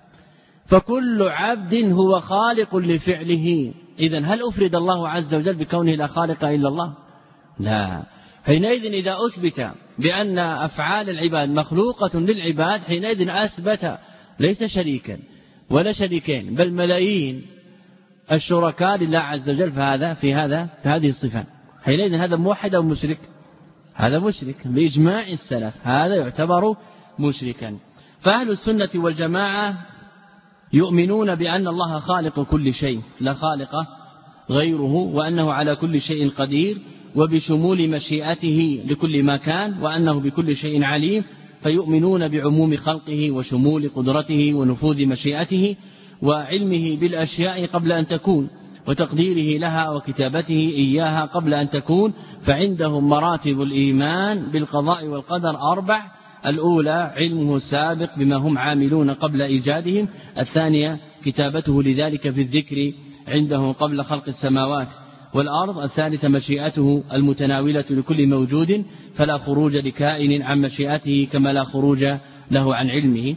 فكل عبد هو خالق لفعله. إذن هل أفرد الله عز وجل بكونه لا خالق إلا الله؟ لا. حينئذ إذا أثبت بأن أفعال العباد مخلوقة للعباد، حينئذ أثبت ليس شريكا ولا شريكين بل ملايين الشركاء لله عز وجل في هذه الصفة. حينئذ هذا موحد أو مشرك؟ هذا مشرك بإجماع السلف، هذا يعتبر مشركا. فأهل السنة والجماعة يؤمنون بأن الله خالق كل شيء لا خالق غيره، وأنه على كل شيء قدير، وبشمول مشيئته لكل ما كان، وأنه بكل شيء عليم، فيؤمنون بعموم خلقه وشمول قدرته ونفوذ مشيئته وعلمه بالأشياء قبل أن تكون، وتقديره لها وكتابته إياها قبل أن تكون. فعندهم مراتب الإيمان بالقضاء والقدر 4: الأولى علمه السابق بما هم عاملون قبل إيجادهم، الثانية كتابته لذلك في الذكر عنده قبل خلق السماوات والأرض، الثالثة مشيئته المتناولة لكل موجود فلا خروج لكائن عن مشيئته كما لا خروج له عن علمه،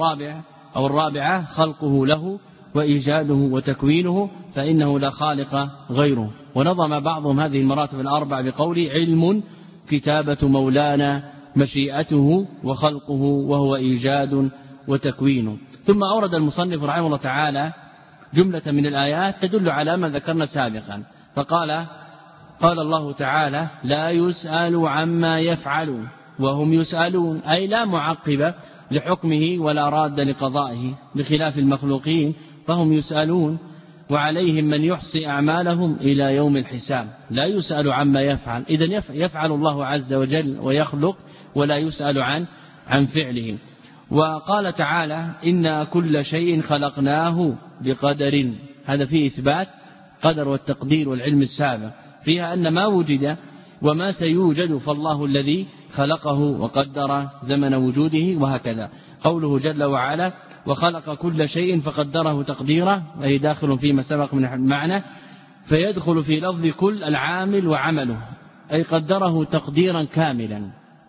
الرابعة خلقه له وإيجاده وتكوينه فإنه لا خالق غيره. ونظم بعضهم هذه المراتب 4 بقول علم كتابة مولانا مشيئته وخلقه وهو إيجاد وتكوين. ثم أورد المصنف رحمه الله تعالى جملة من الآيات تدل على ما ذكرنا سابقا، فقال الله تعالى لا يسأل عما يفعل وهم يسألون، أي لا معقب لحكمه ولا راد لقضائه، بخلاف المخلوقين فهم يسألون وعليهم من يحصي أعمالهم إلى يوم الحساب، لا يسأل عما يفعل. إذن يفعل الله عز وجل ويخلق ولا يسأل عن فعله. وقال تعالى إنا كل شيء خلقناه بقدر، هذا فيه إثبات قدر والتقدير والعلم السابق، فيها أن ما وجد وما سيوجد فالله الذي خلقه وقدر زمن وجوده، وهكذا قوله جل وعلا وخلق كل شيء فقدره تقديرا، وهي داخل فيما سبق من المعنى، فيدخل في لفظ كل العامل وعمله، أي قدره تقديرا كاملا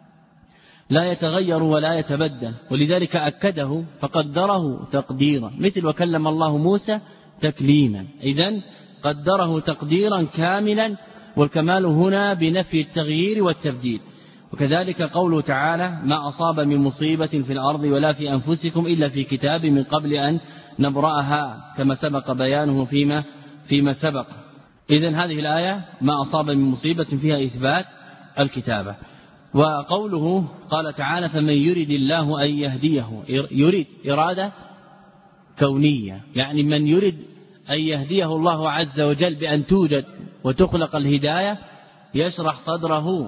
لا يتغير ولا يتبدل، ولذلك أكده فقدره تقديرا، مثل وكلم الله موسى تكليما، إذن قدره تقديرا كاملا، والكمال هنا بنفي التغيير والتبديل. وكذلك قوله تعالى ما أصاب من مصيبة في الأرض ولا في أنفسكم إلا في كتاب من قبل أن نبرأها، كما سبق بيانه فيما سبق. إذن هذه الآية ما أصاب من مصيبة فيها إثبات الكتابة. وقوله قال تعالى فمن يرد الله أن يهديه، يريد إرادة كونية، يعني من يرد أن يهديه الله عز وجل بأن توجد وتخلق الهداية يشرح صدره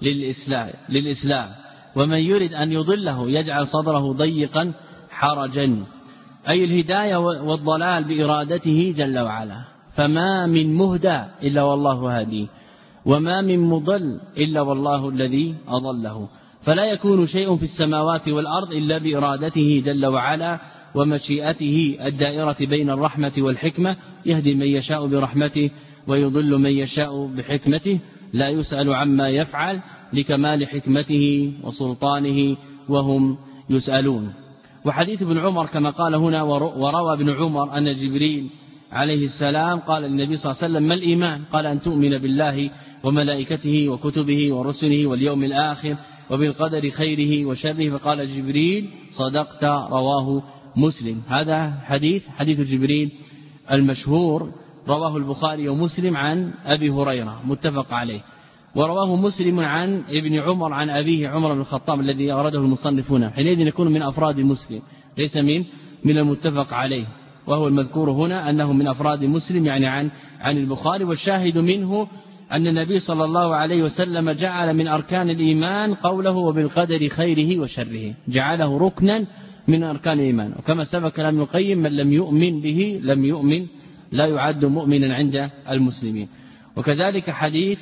للإسلام، ومن يرد أن يضله يجعل صدره ضيقا حرجا، أي الهداية والضلال بإرادته جل وعلا. فما من مهدى إلا والله هاديه، وما من مضل إلا والله الذي أضله، فلا يكون شيء في السماوات والأرض إلا بإرادته جل وعلا ومشيئته الدائرة بين الرحمة والحكمة، يهدي من يشاء برحمته ويضل من يشاء بحكمته، لا يسأل عما يفعل لكمال حكمته وسلطانه وهم يسألون. وحديث ابن عمر كما قال هنا، وروى ابن عمر أن جبريل عليه السلام قال للنبي صلى الله عليه وسلم ما الإيمان؟ قال أن تؤمن بالله وملائكته وكتبه ورسله واليوم الآخر وبالقدر خيره وشره، فقال جبريل صدقت، رواه مسلم. هذا حديث جبريل المشهور، رواه البخاري ومسلم عن أبي هريرة متفق عليه، ورواه مسلم عن ابن عمر عن أبيه عمر بن الخطاب الذي أورده المصنف هنا، حينئذ يكون من أفراد مسلم ليس من المتفق عليه، وهو المذكور هنا أنه من أفراد مسلم يعني عن البخاري. والشاهد منه أن النبي صلى الله عليه وسلم جعل من أركان الإيمان قوله وبالقدر خيره وشره، جعله ركنا من أركان الإيمان. وكما سبق كلام ابن القيم من لم يؤمن به لم يؤمن، لا يعد مؤمنا عند المسلمين. وكذلك حديث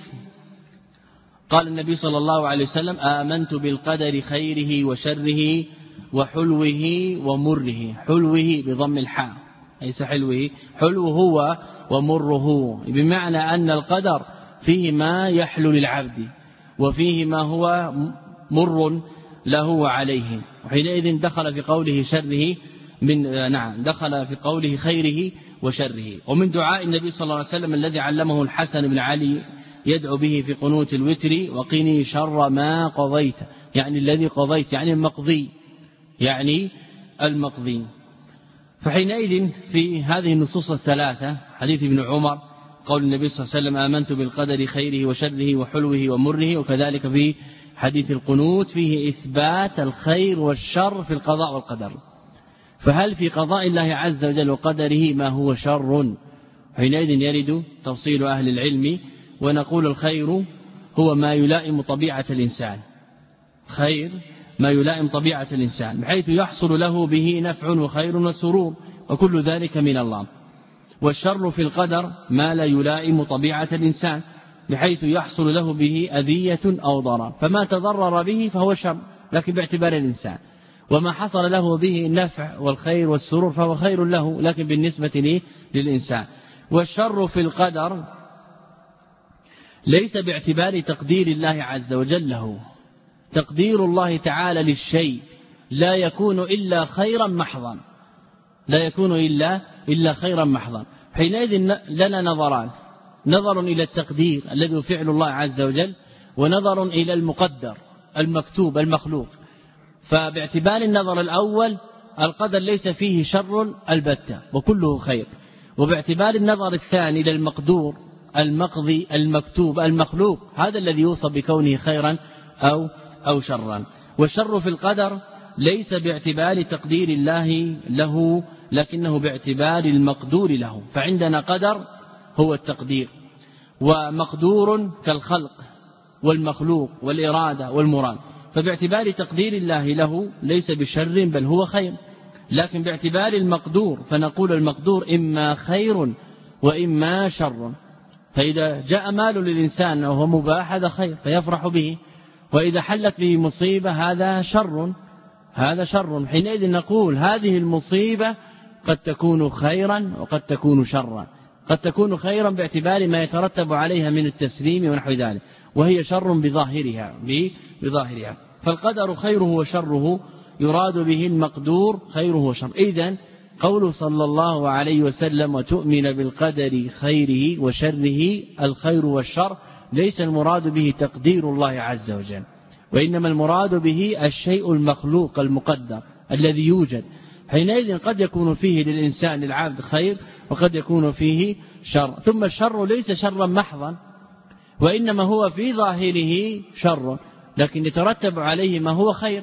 قال النبي صلى الله عليه وسلم آمنت بالقدر خيره وشره وحلوه ومره، حلوه بضم الحاء ليس حلوه، حلو هو ومره، بمعنى أن القدر فيه ما يحلو للعبد وفيه ما هو مر له وعليه، وحينئذ دخل في قوله شره دخل في قوله خيره وشره. ومن دعاء النبي صلى الله عليه وسلم الذي علمه الحسن بن علي يدعو به في قنوت الوتر وقني شر ما قضيت، يعني الذي قضيت يعني المقضي. فحينئذ في هذه النصوص الثلاثة، حديث ابن عمر، قول النبي صلى الله عليه وسلم آمنت بالقدر خيره وشره وحلوه ومره، وكذلك في حديث القنوت فيه إثبات الخير والشر في القضاء والقدر. فهل في قضاء الله عز وجل وقدره ما هو شر؟ حينئذ يرد تفصيل أهل العلم، ونقول الخير هو ما يلائم طبيعة الإنسان، خير ما يلائم طبيعة الإنسان بحيث يحصل له به نفع وخير وسرور، وكل ذلك من الله. والشر في القدر ما لا يلائم طبيعة الإنسان بحيث يحصل له به أذية أو ضرر، فما تضرر به فهو شر لكن باعتبار الإنسان، وما حصل له به النفع والخير والسرور فهو خير له لكن بالنسبة للإنسان. والشر في القدر ليس باعتبار تقدير الله عز وجل له، تقدير الله تعالى للشيء لا يكون إلا خيرا محضا، لا يكون إلا خيرا محضا. حينئذ لنا نظران، نظر إلى التقدير الذي فعل الله عز وجل، ونظر إلى المقدر المكتوب المخلوق. فباعتبار النظر الأول القدر ليس فيه شر البتة وكله خير، وباعتبار النظر الثاني إلى المقدور المقضي المكتوب المخلوق هذا الذي يوصف بكونه خيرا أو شرا. والشر في القدر ليس باعتبار تقدير الله له لكنه باعتبار المقدور له، فعندنا قدر هو التقدير، ومقدور كالخلق والمخلوق والإرادة والمراد، فباعتبار تقدير الله له ليس بشر بل هو خير، لكن باعتبار المقدور فنقول المقدور إما خير وإما شر. فإذا جاء مال للإنسان وهو مباح هذا خير فيفرح به، وإذا حلت به مصيبة هذا شر، حينئذ نقول هذه المصيبة قد تكون خيرا وقد تكون شرا، قد تكون خيرا باعتبار ما يترتب عليها من التسليم ونحو ذلك، وهي شر بظاهرها. فالقدر خيره وشره يراد به المقدور خيره وشره. إذن قول صلى الله عليه وسلم وتؤمن بالقدر خيره وشره، الخير والشر ليس المراد به تقدير الله عز وجل، وإنما المراد به الشيء المخلوق المقدر الذي يوجد. حينئذ قد يكون فيه للإنسان العبد خير وقد يكون فيه شر. ثم الشر ليس شرا محضا، وإنما هو في ظاهره شر، لكن يترتب عليه ما هو خير.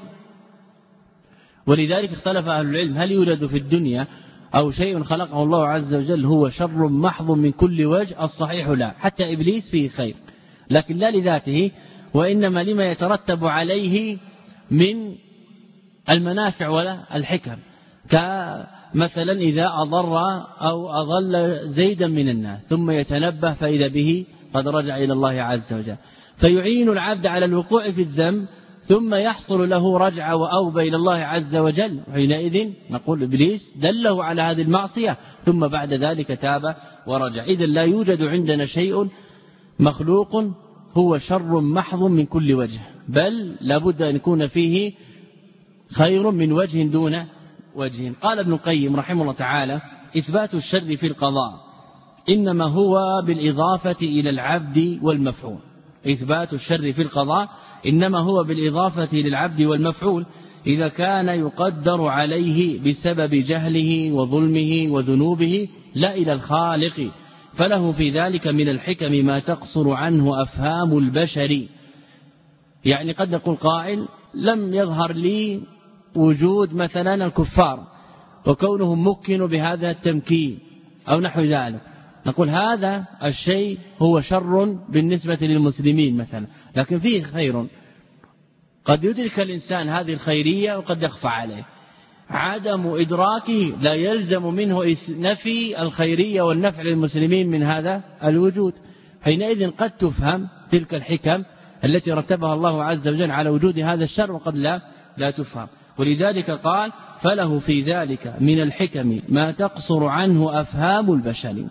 ولذلك اختلف أهل العلم هل يولد في الدنيا أو شيء خلقه الله عز وجل هو شر محض من كل وجه؟ الصحيح لا، حتى إبليس فيه خير، لكن لا لذاته، وإنما لما يترتب عليه من المنافع ولا الحكم، كمثلا إذا أضر أو أضل زيدا من الناس ثم يتنبه فإذا به قد رجع إلى الله عز وجل، فيعين العبد على الوقوع في الذنب ثم يحصل له رجعة وأوبة إلى الله عز وجل، وحينئذ نقول إبليس دله على هذه المعصية ثم بعد ذلك تاب ورجع. إذن لا يوجد عندنا شيء مخلوق هو شر محض من كل وجه، بل لابد أن يكون فيه خير من وجه دون وجه. قال ابن القيم رحمه الله تعالى: إثبات الشر في القضاء إنما هو بالإضافة إلى العبد والمفعول. إثبات الشر في القضاء إنما هو بالإضافة للعبد والمفعول إذا كان يقدر عليه بسبب جهله وظلمه وذنوبه لا إلى الخالق، فله في ذلك من الحكم ما تقصر عنه أفهام البشر. يعني قد يقول قائل: لم يظهر لي وجود مثلا الكفار وكونهم مكنوا بهذا التمكين أو نحو ذلك، نقول هذا الشيء هو شر بالنسبة للمسلمين مثلا، لكن فيه خير، قد يدرك الإنسان هذه الخيرية وقد يخفى عليه. عدم إدراكه لا يلزم منه نفي الخيرية والنفع للمسلمين من هذا الوجود، حينئذ قد تفهم تلك الحكم التي رتبها الله عز وجل على وجود هذا الشر وقد لا تفهم. ولذلك قال: فله في ذلك من الحكم ما تقصر عنه أفهام البشر.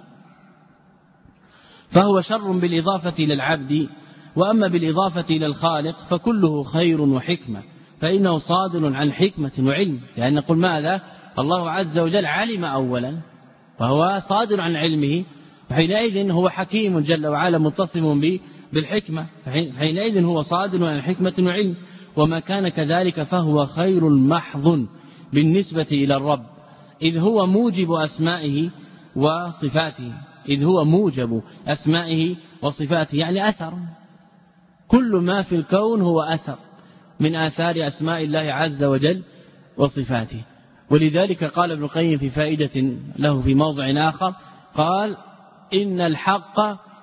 فهو شر بالإضافة إلى العبد، وأما بالإضافة إلى الخالق فكله خير وحكمة، فإنه صادر عن حكمة وعلم، لأن نقول ماذا؟ الله عز وجل علم أولا فهو صادر عن علمه، حينئذ هو حكيم جل وعلا متصف بالحكمة، حينئذ هو صادر عن حكمة وعلم. وما كان كذلك فهو خير محض بالنسبة إلى الرب، إذ هو موجب أسمائه وصفاته، إذ هو موجب أسمائه وصفاته، يعني أثر، كل ما في الكون هو أثر من آثار أسماء الله عز وجل وصفاته. ولذلك قال ابن القيم في فائدة له في موضع آخر، قال: إن الحق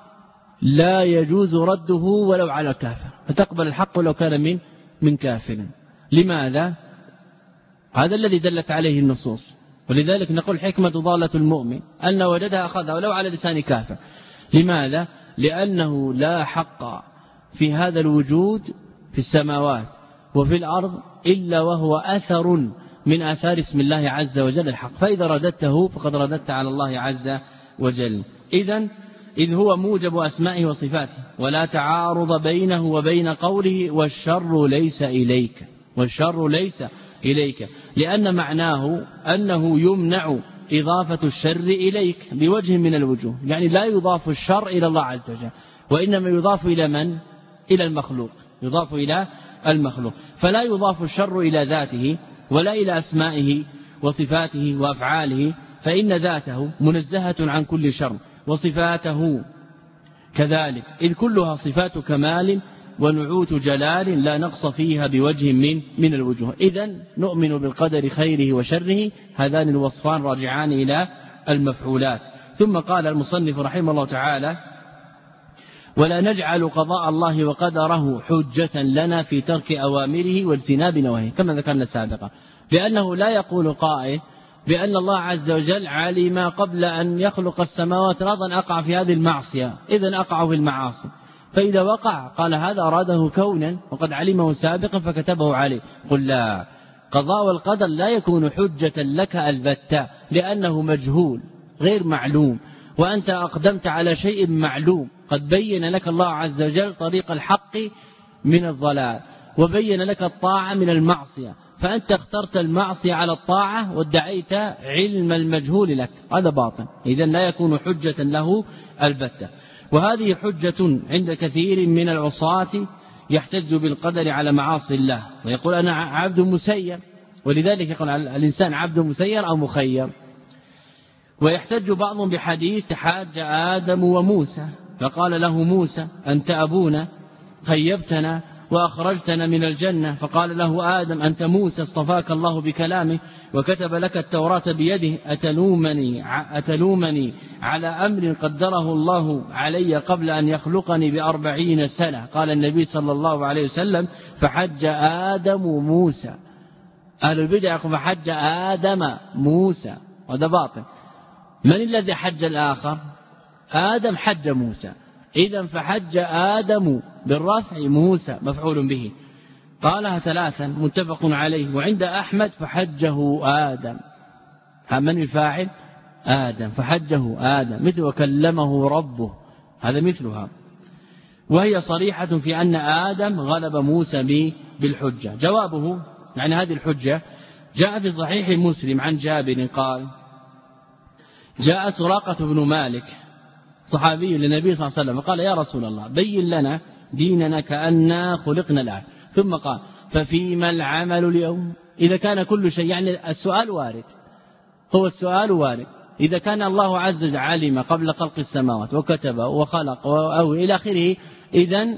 لا يجوز رده ولو على كافر، فتقبل الحق ولو كان من كافر. لماذا؟ هذا الذي دلت عليه النصوص. ولذلك نقول حكمة ضالة المؤمن أن وجدها أخذها ولو على لسان كافر. لماذا؟ لأنه لا حق في هذا الوجود في السماوات وفي الأرض إلا وهو أثر من آثار اسم الله عز وجل الحق، فإذا رددته فقد رددت على الله عز وجل. إذ هو موجب أسمائه وصفاته، ولا تعارض بينه وبين قوله: والشر ليس إليك، والشر ليس إليك، لأن معناه أنه يمنع إضافة الشر إليك بوجه من الوجوه، يعني لا يضاف الشر إلى الله عز وجل، وإنما يضاف إلى من؟ إلى المخلوق، يضاف إلى المخلوق، فلا يضاف الشر إلى ذاته ولا إلى أسمائه وصفاته وأفعاله، فإن ذاته منزهة عن كل شر، وصفاته كذلك، إذ كلها صفات كمال ونعوت جلال لا نقص فيها بوجه من الوجوه. إذن نؤمن بالقدر خيره وشره، هذان الوصفان راجعان إلى المفعولات. ثم قال المصنف رحمه الله تعالى: ولا نجعل قضاء الله وقدره حجة لنا في ترك أوامره واجتناب نواهيه، كما ذكرنا سابقا، لأنه لا يقول قائل بأن الله عز وجل علم قبل أن يخلق السماوات والأرض أن أقع في هذه المعصية، إذن أقع في المعاصي، فإذا وقع قال هذا أراده كونا وقد علمه سابقا فكتبه عليه. قل لا، قضاء والقدر لا يكون حجة لك البتة، لأنه مجهول غير معلوم، وأنت أقدمت على شيء معلوم، قد بين لك الله عز وجل طريق الحق من الضلال، وبين لك الطاعة من المعصية، فأنت اخترت المعصية على الطاعة وادعيت علم المجهول لك، هذا باطل، إذن لا يكون حجة له البتة. وهذه حجة عند كثير من العصاة يحتج بالقدر على معاصي الله، ويقول أنا عبد مسير، ولذلك يقول الإنسان عبد مسير أو مخير. ويحتج بعضهم بحديث تحاج آدم وموسى، فقال له موسى: أنت أبونا خيبتنا وأخرجتنا من الجنة. فقال له آدم أنت موسى اصطفاك الله بكلامه وكتب لك التوراة بيده أتلومني على أمر قدره الله علي قبل أن يخلقني ب40 سنة. قال النبي صلى الله عليه وسلم فحج آدم موسى. أهل البدع فحج آدم موسى، وهذا باطل. من الذي حج الآخر؟ آدم حج موسى، إذن فحج آدم بالرفع موسى مفعول به. قالها 3 متفق عليه. وعند أحمد فحجه آدم، من الفاعل؟ آدم، فحجه آدم مثل وكلمه ربه، هذا مثلها، وهي صريحة في أن آدم غلب موسى بالحجة. جوابه يعني هذه الحجة جاء في صحيح مسلم عن جابر قال جاء سراقة بن مالك صحابي للنبي صلى الله عليه وسلم قال يا رسول الله بين لنا ديننا كأننا خلقنا الآن. ثم قال ففيما العمل اليوم؟ إذا كان كل شيء، يعني السؤال وارد، هو السؤال وارد، إذا كان الله عز وجل علم قبل خلق السماوات وكتب وخلق أو إلى آخره، إذن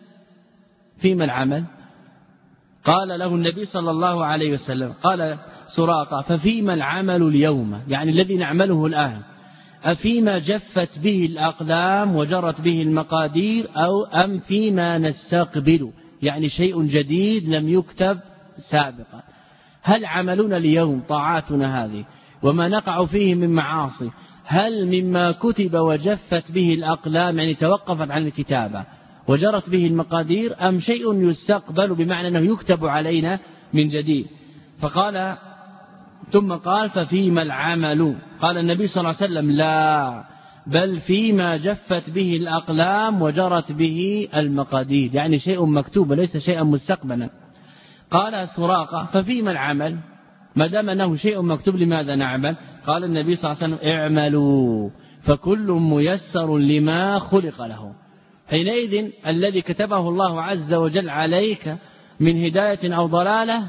فيما العمل؟ قال له النبي صلى الله عليه وسلم قال سراقة ففيما العمل اليوم، يعني الذي نعمله الآن، أفيما جفت به الأقلام وجرت به المقادير أم فيما نستقبل، يعني شيء جديد لم يكتب سابقا. هل عملنا اليوم طاعاتنا هذه وما نقع فيه من معاصي هل مما كتب وجفت به الأقلام، يعني توقفت عن الكتابة وجرت به المقادير، أم شيء يستقبل بمعنى أنه يكتب علينا من جديد؟ فقال ثم قال ففيما العمل؟ قال النبي صلى الله عليه وسلم لا، بل فيما جفت به الأقلام وجرت به المقادير، يعني شيء مكتوب ليس شيئا مستقبلا. قال سراقة ففيما العمل؟ ما دام أنه شيء مكتوب لماذا نعمل؟ قال النبي صلى الله عليه وسلم اعملوا فكل ميسر لما خلق له. حينئذ الذي كتبه الله عز وجل عليك من هداية أو ضلالة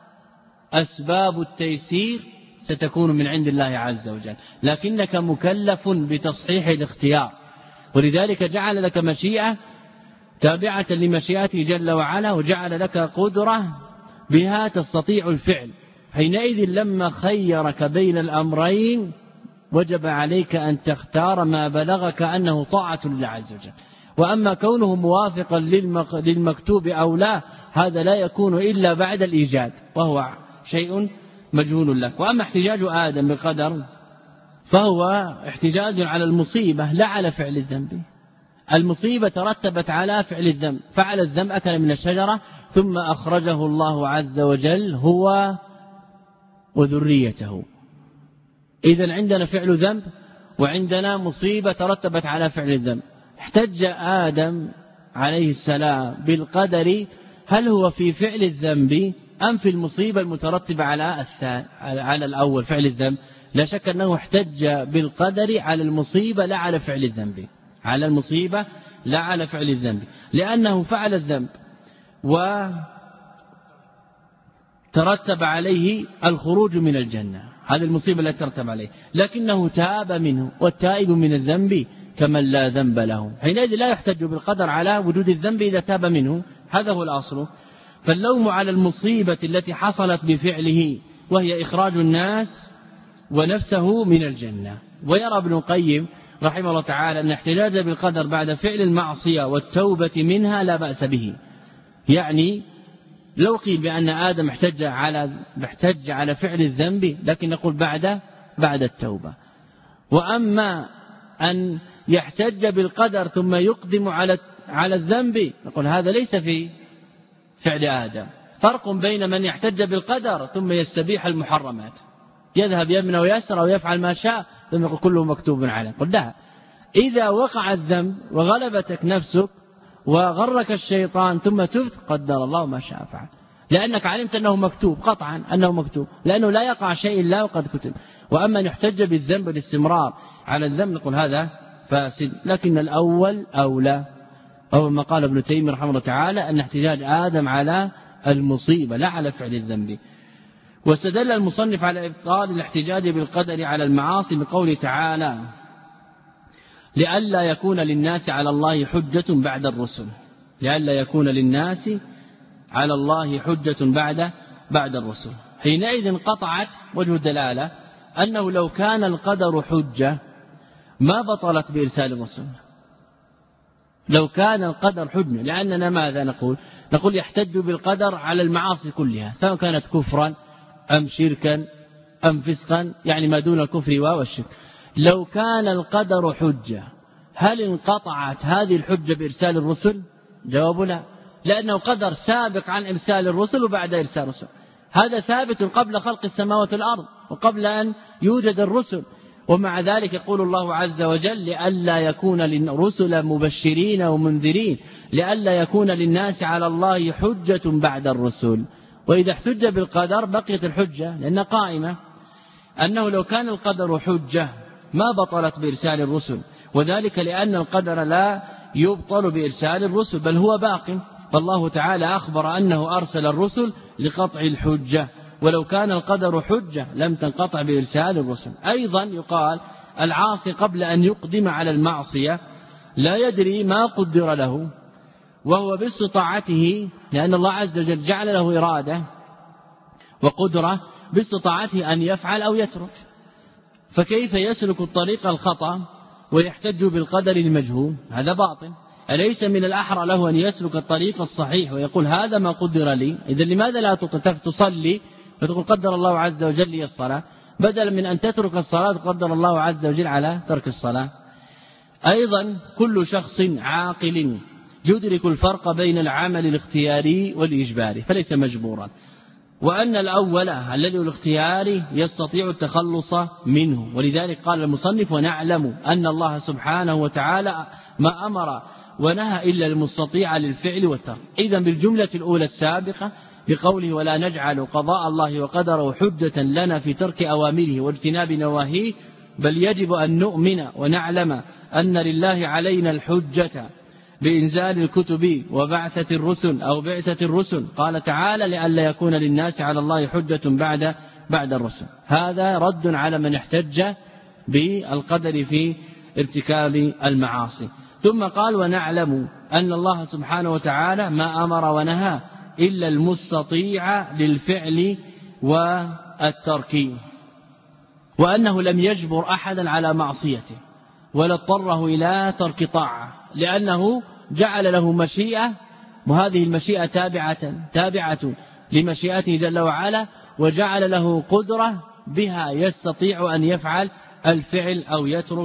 أسباب التيسير ستكون من عند الله عز وجل، لكنك مكلف بتصحيح الاختيار، ولذلك جعل لك مشيئة تابعة لمشيئته جل وعلا، وجعل لك قدرة بها تستطيع الفعل. حينئذ لما خيرك بين الأمرين وجب عليك أن تختار ما بلغك أنه طاعة لله عز وجل. وأما كونه موافقا للمكتوب أو لا، هذا لا يكون إلا بعد الإيجاد، وهو شيء مجهول لك. وأما احتجاج آدم بالقدر فهو احتجاج على المصيبة لا على فعل الذنب. المصيبة ترتبت على فعل الذنب، فعل الذنب أكل من الشجرة ثم أخرجه الله عز وجل هو وذريته. إذن عندنا فعل ذنب وعندنا مصيبة ترتبت على فعل الذنب. احتج آدم عليه السلام بالقدر، هل هو في فعل الذنب أم في المصيبة المترتبة على الأول فعل الذنب؟ لا شك أنه احتج بالقدر على المصيبة لا على فعل الذنب، على المصيبة لا على فعل الذنب، لأنه فعل الذنب وترتب عليه الخروج من الجنة، هذه المصيبة التي ترتب عليه، لكنه تاب منه، والتائب من الذنب كمن لا ذنب له. حينئذ لا يحتج بالقدر على وجود الذنب إذا تاب منه، هذا هو الأصل. فاللوم على المصيبة التي حصلت بفعله وهي إخراج الناس ونفسه من الجنة. ويرى ابن القيم رحمه الله تعالى أن احتجاج بالقدر بعد فعل المعصية والتوبة منها لا بأس به، يعني لو قيل بأن آدم احتج على فعل الذنب، لكن نقول بعد التوبة. وأما أن يحتج بالقدر ثم يقدم على الذنب، نقول هذا ليس في فعل آدم. فرق بين من يحتج بالقدر ثم يستبيح المحرمات، يذهب يمنى ويسر أو يفعل ما شاء ثم يقول كله مكتوب عليه. قل لا، إذا وقع الذنب وغلبتك نفسك وغرك الشيطان ثم تبت، قدر الله ما شاء فعل، لأنك علمت أنه مكتوب قطعا، أنه مكتوب، لأنه لا يقع شيء إلا وقد كتب. وأما أن يحتج بالذنب والاستمرار على الذنب نقول هذا فاسد، لكن الأول أولى، أو ما قال ابن تيمية رحمه الله تعالى أن احتجاج آدم على المصيبة لا على فعل الذنب. واستدل المصنف على إبطال الاحتجاج بالقدر على المعاصي بقوله تعالى لئلا يكون للناس على الله حجة بعد الرسل، لئلا يكون للناس على الله حجة بعد الرسل. حينئذ قطعت وجه الدلالة أنه لو كان القدر حجة ما بطلت بإرسال الرسل. لو كان القدر حجة، لأننا ماذا نقول يحتج بالقدر على المعاصي كلها سواء كانت كفرا أم شركا أم فسقا، يعني ما دون الكفر والشرك. لو كان القدر حجة هل انقطعت هذه الحجة بإرسال الرسل؟ جواب لا، لأنه قدر سابق عن إرسال الرسل وبعد إرسال الرسل. هذا ثابت قبل خلق السماوات والأرض وقبل أن يوجد الرسل. ومع ذلك يقول الله عز وجل لئلا يكون للرسل مبشرين ومنذرين لئلا يكون للناس على الله حجة بعد الرسل. وإذا احتج بالقدر بقيت الحجة لأن قائمة، أنه لو كان القدر حجة ما بطلت بإرسال الرسل، وذلك لأن القدر لا يبطل بإرسال الرسل بل هو باق. فالله تعالى أخبر أنه أرسل الرسل لقطع الحجة، ولو كان القدر حجة لم تنقطع بإرسال الرسل. أيضا يقال العاصي قبل أن يقدم على المعصية لا يدري ما قدر له، وهو باستطاعته، لأن الله عز وجل جعل له إرادة وقدرة باستطاعته أن يفعل أو يترك، فكيف يسلك الطريق الخطأ ويحتج بالقدر المجهول؟ هذا باطل. أليس من الأحرى له أن يسلك الطريق الصحيح ويقول هذا ما قدر لي؟ إذا لماذا لا تصلي فتقول قدر الله عز وجل لي الصلاة، بدلا من أن تترك الصلاة قدر الله عز وجل على ترك الصلاة؟ أيضا كل شخص عاقل يدرك الفرق بين العمل الاختياري والإجباري فليس مجبورا، وأن الأول الذي هو الاختياري يستطيع التخلص منه. ولذلك قال المصنف ونعلم أن الله سبحانه وتعالى ما أمر ونهى إلا المستطيع للفعل والترك. إذا بالجملة الأولى السابقة بقوله ولا نجعل قضاء الله وقدره حجة لنا في ترك أوامره واجتناب نواهيه، بل يجب أن نؤمن ونعلم أن لله علينا الحجة بإنزال الكتب وبعثة الرسل أو بعثة الرسل. قال تعالى لئلا يكون للناس على الله حجة بعد الرسل. هذا رد على من احتج بالقدر في ارتكاب المعاصي. ثم قال ونعلم أن الله سبحانه وتعالى ما أمر ونهى إلا المستطيع للفعل والترك، وأنه لم يجبر أحدا على معصيته ولا اضطره إلى ترك طاعة، لأنه جعل له مشيئة، وهذه المشيئة تابعة لمشيئته جل وعلا، وجعل له قدرة بها يستطيع أن يفعل الفعل أو يترك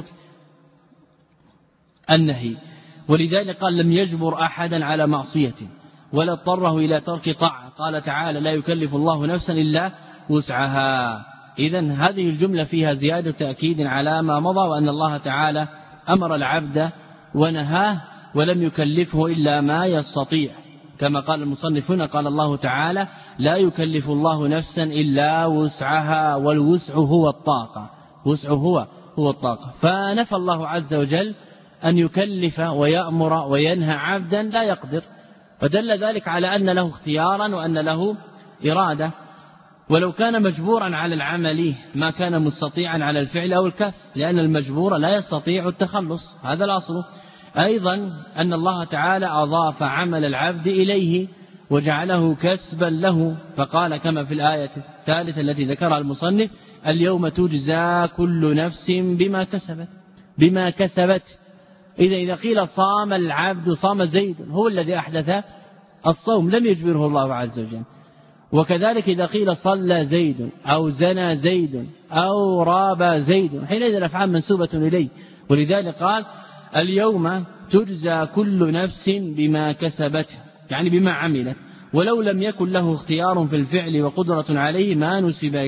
النهي. ولذلك قال لم يجبر أحدا على معصيته ولا اضطره إلى ترك طاعة. قال تعالى لا يكلف الله نفسا إلا وسعها. إذن هذه الجملة فيها زيادة تأكيد على ما مضى، وأن الله تعالى أمر العبد ونهاه ولم يكلفه إلا ما يستطيع، كما قال المصنف هنا قال الله تعالى لا يكلف الله نفسا إلا وسعها، والوسع هو الطاقة، وسع هو الطاقة. فنفى الله عز وجل أن يكلف ويأمر وينهى عبدا لا يقدر، فدل ذلك على أن له اختيارا وأن له إرادة. ولو كان مجبورا على العمل ما كان مستطيعا على الفعل أو الكف، لأن المجبور لا يستطيع التخلص، هذا الأصل. أيضا أن الله تعالى أضاف عمل العبد إليه وجعله كسبا له، فقال كما في الآية الثالثة التي ذكرها المصنف اليوم تجزى كل نفس بما كسبت. إذا قيل صام العبد صام زيد، هو الذي أحدث الصوم لم يجبره الله عز وجل. وكذلك إذا قيل صلى زيد أو زنى زيد أو راب زيد، حينئذ الأفعال منسوبة إليه. ولذلك قال اليوم تجزى كل نفس بما كسبت، يعني بما عملت، ولو لم يكن له اختيار في الفعل وقدرة عليه ما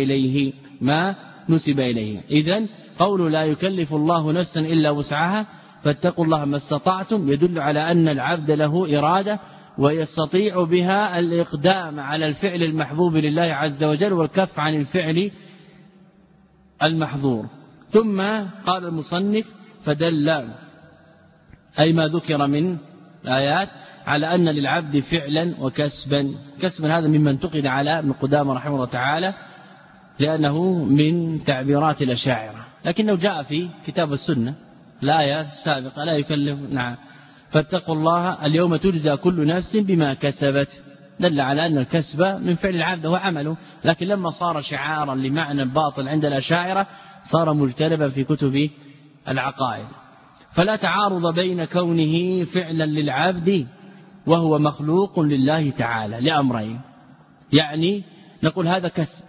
نسب إليه. إذن قول لا يكلف الله نفسا إلا وسعها فاتقوا الله ما استطعتم يدل على أن العبد له إرادة ويستطيع بها الإقدام على الفعل المحبوب لله عز وجل والكف عن الفعل المحظور. ثم قال المصنف فدل أي ما ذكر من آيات على أن للعبد فعلا وكسبا. كسبا هذا مما انتقد على ابن قدامة رحمه الله تعالى لأنه من تعبيرات الأشاعرة، لكنه جاء في كتاب السنة الآية السابقة لا يكلف. نعم فاتقوا الله اليوم تجزى كل نفس بما كسبت، دل على أن الكسب من فعل العبد هو عمله، لكن لما صار شعارا لمعنى الباطل عند الأشاعرة صار مجتنبا في كتب العقائد. فلا تعارض بين كونه فعلا للعبد وهو مخلوق لله تعالى لأمرين، يعني نقول هذا كسب،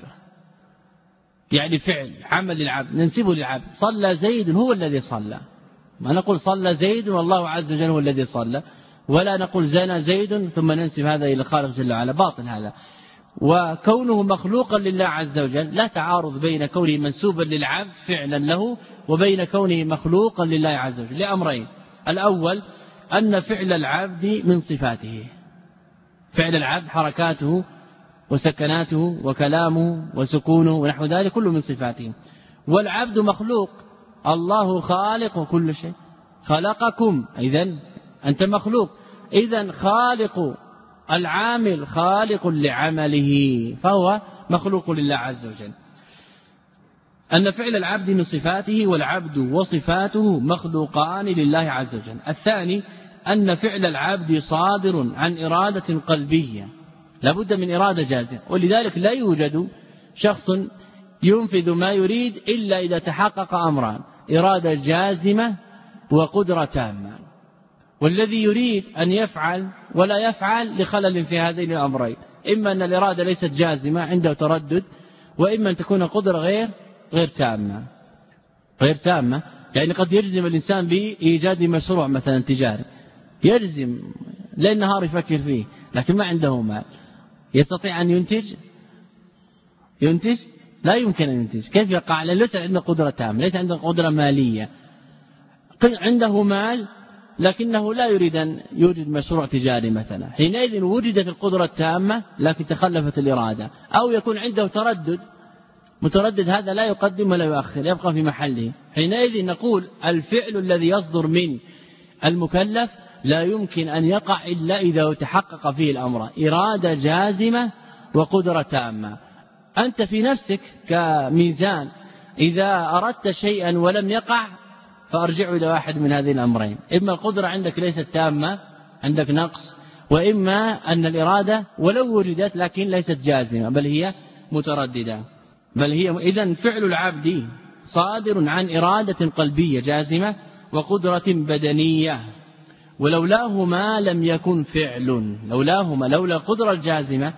يعني فعل عمل للعبد ننسبه للعبد. صلى زيد هو الذي صلى، ما نقول صلى زيد والله عز وجل هو الذي صلى، ولا نقول زنى زيد ثم ننسب هذا إلى الخالق جل وعلا، باطل هذا. وكونه مخلوقا لله عز وجل لا تعارض بين كونه منسوبا للعبد فعلا له وبين كونه مخلوقا لله عز وجل لأمرين. الأول أن فعل العبد من صفاته، فعل العبد حركاته وسكناته وكلامه وسكونه ونحو ذلك كله من صفاته، والعبد مخلوق، الله خالق كل شيء، خلقكم، إذن أنت مخلوق، إذن خالق العامل خالق لعمله فهو مخلوق لله عز وجل. أن فعل العبد من صفاته والعبد وصفاته مخلوقان لله عز وجل. الثاني أن فعل العبد صادر عن إرادة قلبية لابد من إرادة جازمة، ولذلك لا يوجد شخص ينفذ ما يريد إلا إذا تحقق أمران: إرادة جازمة وقدرة تامة. والذي يريد أن يفعل ولا يفعل لخلل في هذين الأمرين، إما أن الإرادة ليست جازمة عنده تردد، وإما أن تكون قدرة غير تامة. يعني قد يجزم الإنسان بإيجاد مشروع مثلا تجاري، يجزم ليل نهار يفكر فيه لكن ما عنده مال، يستطيع أن ينتج؟ لا يمكن أن ينتج. كيف يقع؟ لأن ليس عنده قدرة تامة، ليس عنده قدرة مالية. عنده مال لكنه لا يريد أن يوجد مشروع تجاري مثلا، حينئذ وجدت القدرة التامة لكن تخلفت الإرادة. أو يكون عنده متردد، هذا لا يقدم ولا يؤخر، يبقى في محله. حينئذ نقول الفعل الذي يصدر من المكلف لا يمكن أن يقع إلا إذا تحقق فيه الأمر: إرادة جازمة وقدرة تامة. أنت في نفسك كميزان، إذا أردت شيئا ولم يقع فأرجع إلى واحد من هذين الأمرين: إما القدرة عندك ليست تامة، عندك نقص، وإما أن الإرادة ولو وجدت لكن ليست جازمة بل هي مترددة. إذن فعل العبد صادر عن إرادة قلبية جازمة وقدرة بدنية، ولولاهما لم يكن فعل. لولا القدرة الجازمة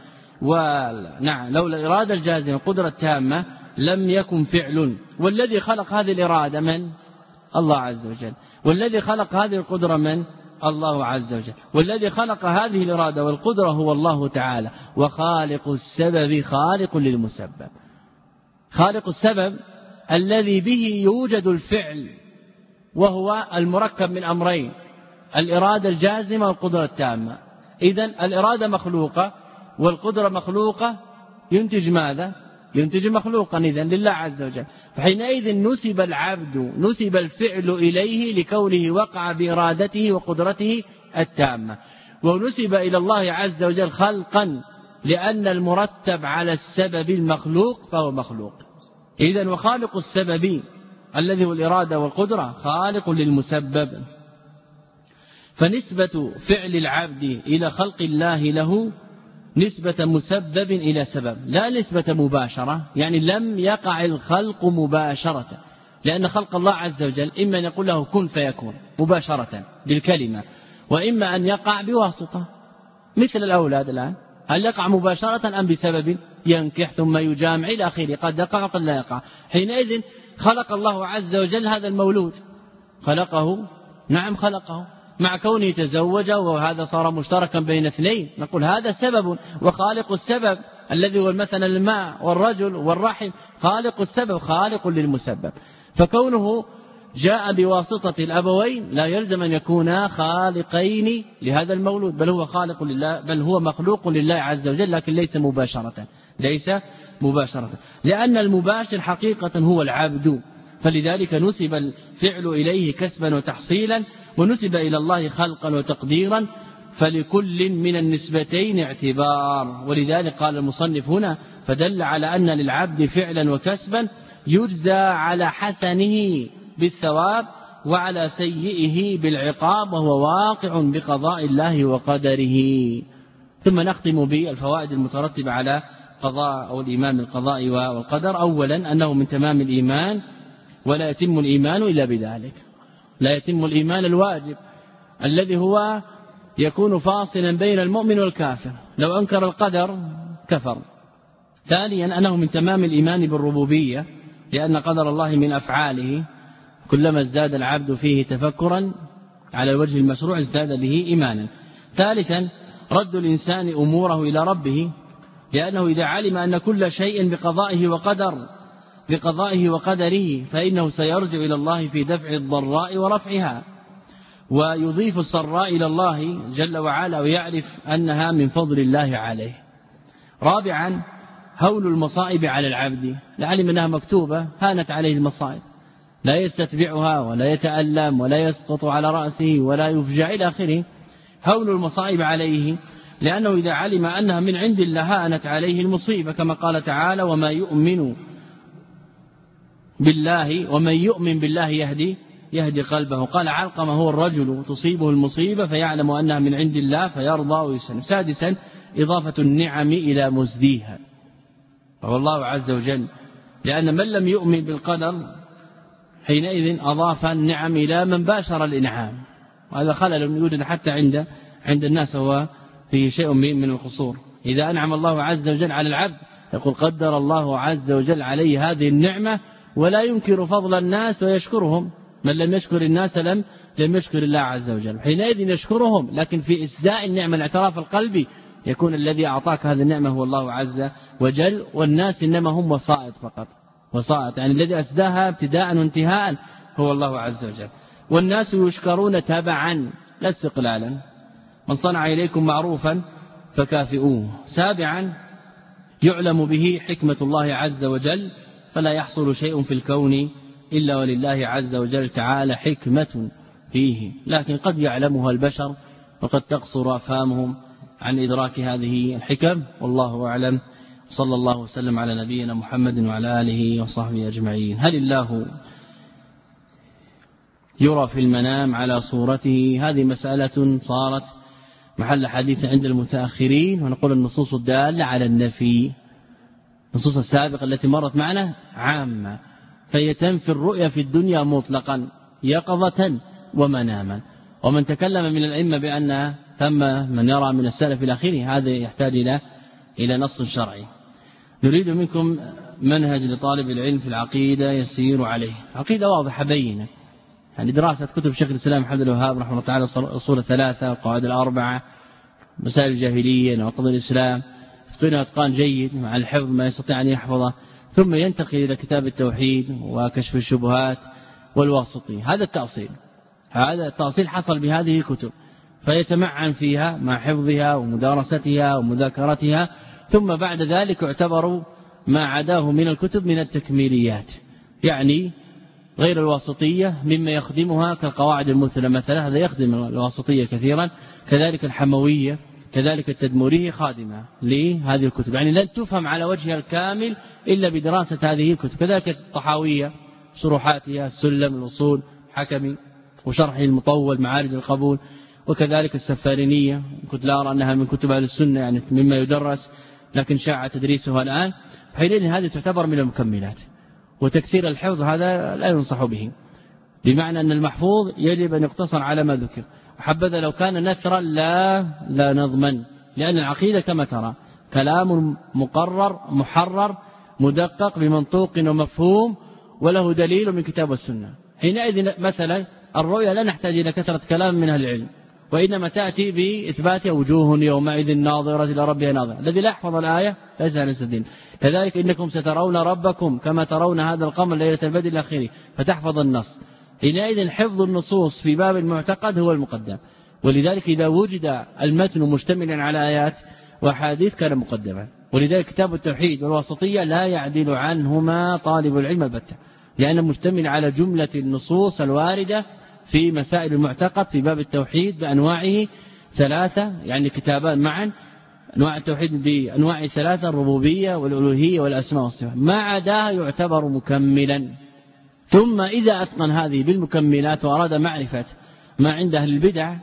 لولا الإرادة الجازمة قدرة تامة لم يكن فعل. والذي خلق هذه الإرادة من؟ الله عز وجل. والذي خلق هذه القدرة من؟ الله عز وجل. والذي خلق هذه الإرادة والقدرة هو الله تعالى. وخالق السبب خالق للمسبب. خالق السبب الذي به يوجد الفعل، وهو المركب من أمرين: الإرادة الجازمة والقدرة التامة. إذن الإرادة مخلوقة والقدرة مخلوقة، ينتج ماذا؟ ينتج مخلوقا إذن لله عز وجل. فحينئذ نسب الفعل إليه لكونه وقع بإرادته وقدرته التامة، ونسب إلى الله عز وجل خلقا لأن المرتب على السبب المخلوق فهو مخلوق. إذن وخالق السبب الذي هو الإرادة والقدرة خالق للمسبب. فنسبة فعل العبد إلى خلق الله له نسبة مسبب إلى سبب، لا نسبة مباشرة، يعني لم يقع الخلق مباشرة، لأن خلق الله عز وجل إما أن يقول له كن فيكون مباشرة بالكلمة، وإما أن يقع بواسطة، مثل الأولاد الآن، هل يقع مباشرة أم بسبب ينكح ثم يجامع إلى آخره؟ قد يقع وقد لا يقع. حينئذ خلق الله عز وجل هذا المولود، خلقه مع كونه تزوج وهذا صار مشتركا بين اثنين، نقول هذا سبب. وخالق السبب الذي هو مثلا الماء والرجل والرحم، خالق السبب خالق للمسبب. فكونه جاء بواسطة الأبوين لا يلزم أن يكونا خالقين لهذا المولود، بل هو خالق لله، بل هو مخلوق لله عز وجل، لكن ليس مباشرة، لأن المباشر حقيقة هو العبد. فلذلك نسب الفعل إليه كسبا وتحصيلا، ونسب إلى الله خلقا وتقديرا، فلكل من النسبتين اعتبار. ولذلك قال المصنف هنا: فدل على أن للعبد فعلا وكسبا يجزى على حسنه بالثواب وعلى سيئه بالعقاب، وهو واقع بقضاء الله وقدره. ثم نختم بالفوائد المترتبة على قضاء أو الإيمان بالقضاء والقدر. أولا أنه من تمام الإيمان، ولا يتم الإيمان إلا بذلك. لا يتم الإيمان الواجب الذي هو يكون فاصلا بين المؤمن والكافر، لو أنكر القدر كفر. ثانيا أنه من تمام الإيمان بالربوبية، لأن قدر الله من أفعاله، كلما ازداد العبد فيه تفكرا على الوجه المشروع ازداد به إيمانا. ثالثا رد الإنسان أموره إلى ربه، لأنه إذا علم أن كل شيء بقضائه وقدره فإنه سيرجع إلى الله في دفع الضراء ورفعها، ويضيف السراء إلى الله جل وعلا، ويعرف أنها من فضل الله عليه. رابعا هول المصائب على العبد، لعلم أنها مكتوبة هانت عليه المصائب، لا يستتبعها ولا يتألم ولا يسقط على رأسه ولا يفجع إلى آخره. هول المصائب عليه لأنه إذا علم أنها من عند الله هانت عليه المصيبة، كما قال تعالى ومن يؤمن بالله يهدي قلبه. قال علقمة هو الرجل تصيبه المصيبة فيعلم أنها من عند الله فيرضى ويسلم. سادسا إضافة النعم إلى مزديها، وهو الله عز وجل، لأن من لم يؤمن بالقدر حينئذ أضاف النعم إلى من باشر الإنعام، وهذا خلل يوجد حتى عند الناس، هو فيه شيء من القصور. إذا أنعم الله عز وجل على العبد يقول قدر الله عز وجل عليه هذه النعمة، ولا ينكر فضل الناس ويشكرهم. من لم يشكر الناس لم يشكر الله عز وجل، حينئذ يشكرهم، لكن في إسداء النعمة الاعتراف القلبي يكون الذي أعطاك هذه النعمة هو الله عز وجل، والناس إنما هم وسائط فقط، وسائط يعني الذي أسداها ابتداء وانتهاء هو الله عز وجل. والناس يشكرون تبعا لا استقلالا، من صنع إليكم معروفا فكافئوه. سابعا يعلم به حكمة الله عز وجل، فلا يحصل شيء في الكون إلا ولله عز وجل تعالى حكمة فيه، لكن قد يعلمها البشر وقد تقصر أفهامهم عن إدراك هذه الحكم، والله أعلم. صلى الله وسلم على نبينا محمد وعلى آله وصحبه أجمعين. هل الله يرى في المنام على صورته؟ هذه مسألة صارت محل حديث عند المتأخرين، ونقول النصوص الدالة على النفي، النصوص السابقة التي مرت معنا عامة، فهي تنفي الرؤيا في الدنيا مطلقا يقظة ومناما. ومن تكلم من الأئمة بأن ثم من يرى من السلف إلى آخره، هذا يحتاج إلى نص شرعي. نريد منكم منهج لطالب العلم في العقيدة يسير عليه، عقيدة واضحة بينة، يعني دراسة كتب شيخ الإسلام محمد الوهاب رحمه الله تعالى، أصول الثلاثة والقواعد الأربعة، مسائل الجاهلية، نواقض الإسلام، يتقنها إتقان جيد مع الحفظ ما يستطيع أن يحفظه، ثم ينتقل إلى كتاب التوحيد وكشف الشبهات والواسطي. هذا التأصيل حصل بهذه الكتب، فيتمعن فيها مع حفظها ومدارستها ومذاكرتها، ثم بعد ذلك يعتبر ما عداه من الكتب من التكميليات، يعني غير الواسطية مما يخدمها كالقواعد المثلى مثلا، هذا يخدم الواسطية كثيرا، كذلك الحموية، كذلك التدمرية خادمة لهذه الكتب، يعني لن تفهم على وجهها الكامل إلا بدراسة هذه الكتب. كذلك الطحاوية شروحاتها، السلم، الأصول، حكمي وشرحه المطول، معارج القبول، وكذلك السفارينية، كنت لا أرى أنها من كتب أهل السنة يعني مما يدرس، لكن شاع تدريسها الآن، حينئذ هذه تعتبر من المكملات. وتكثير الحفظ هذا لا ينصح به، بمعنى أن المحفوظ يجب أن يقتصر على ما ذكر، حبذا لو كان نثرا لا نضمن، لأن العقيدة كما ترى كلام مقرر محرر مدقق بمنطوق ومفهوم، وله دليل من كتاب والسنة. حينئذ مثلا الرؤيا لا نحتاج إلى كثرة كلام من أهل العلم، وإنما تأتي بإثبات وجوه يومئذ ناظرة إلى ربها ناظرة، الذي لا يحفظ الآية ليس عن الدين. كذلك إنكم سترون ربكم كما ترون هذا القمر ليلة البدر إلى آخره، فتحفظ النص. حينئذ حفظ النصوص في باب المعتقد هو المقدم، ولذلك إذا وجد المتن مشتملا على آيات وحديث كان مقدما. ولذلك كتاب التوحيد والواسطية لا يعدل عنهما طالب العلم البتة، لأنه مشتمل على جملة النصوص الواردة في مسائل المعتقد في باب التوحيد بأنواعه ثلاثة، يعني كتابان معا، أنواع التوحيد بأنواع ثلاثة، الربوبية والألوهية والأسماء والصفات، ما عداها يعتبر مكملا. ثم إذا أتقن هذه بالمكملات وأراد معرفة ما عند أهل البدع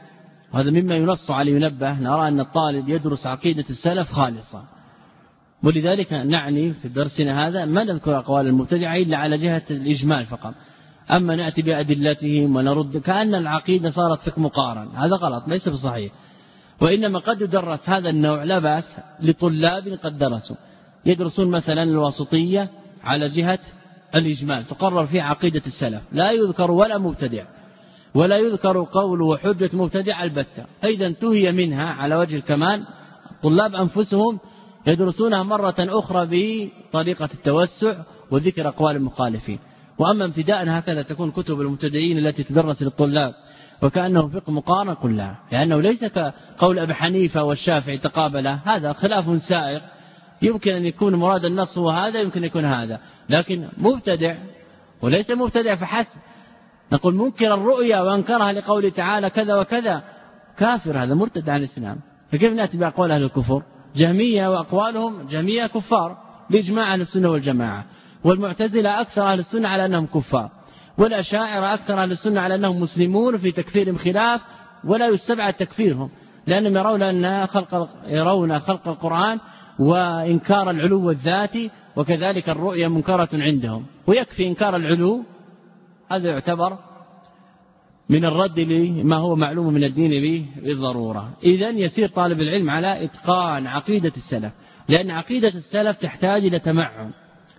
وهذا مما ينص عليه ينبه. نرى أن الطالب يدرس عقيدة السلف خالصة، ولذلك نعني في درسنا هذا ما نذكر أقوال المبتدعة إلا على جهة الإجمال فقط، أما نأتي بأدلتهم ونرد كأن العقيدة صارت فقه مقارن، هذا غلط ليس بصحيح. وإنما قد يدرس هذا النوع لا بأس لطلاب قد درسوا، يدرسون مثلا الواسطية على جهة الإجمال تقرر فيه عقيدة السلف، لا يذكر ولا مبتدع ولا يذكر قول وحجة مبتدع البتة، إذا انتهي منها على وجه الكمال. الطلاب أنفسهم يدرسونها مرة أخرى بطريقة التوسع وذكر أقوال المخالفين. وأما ابتداء هكذا تكون كتب المبتدئين التي تدرس للطلاب وكأنه فقه مقارن كلها، لأنه ليس كقول أبي حنيفة والشافعي تقابله، هذا خلاف سائغ، يمكن أن يكون مراد النص هو هذا، يمكن يكون هذا، لكن مبتدع وليس مبتدع فحسب. نقول منكر الرؤيا وانكرها لقول تعالى كذا وكذا كافر، هذا مرتد عن الإسلام. فكيف نأتي بأقوال أهل الكفر؟ جهمية وأقوالهم جهمية كفار بإجماع أهل السنة والجماعة، والمعتزلة أكثر أهل السنة على أنهم كفار، والأشاعرة أكثر أهل السنة على أنهم مسلمون في تكفيرهم خلاف ولا يستبعد تكفيرهم، لأنهم يرون خلق القرآن وإنكار العلو الذاتي، وكذلك الرؤية منكرة عندهم، ويكفي إنكار العلو، هذا يعتبر من الرد لما هو معلوم من الدين به بالضرورة. إذن يسير طالب العلم على إتقان عقيدة السلف، لأن عقيدة السلف تحتاج إلى تمعن.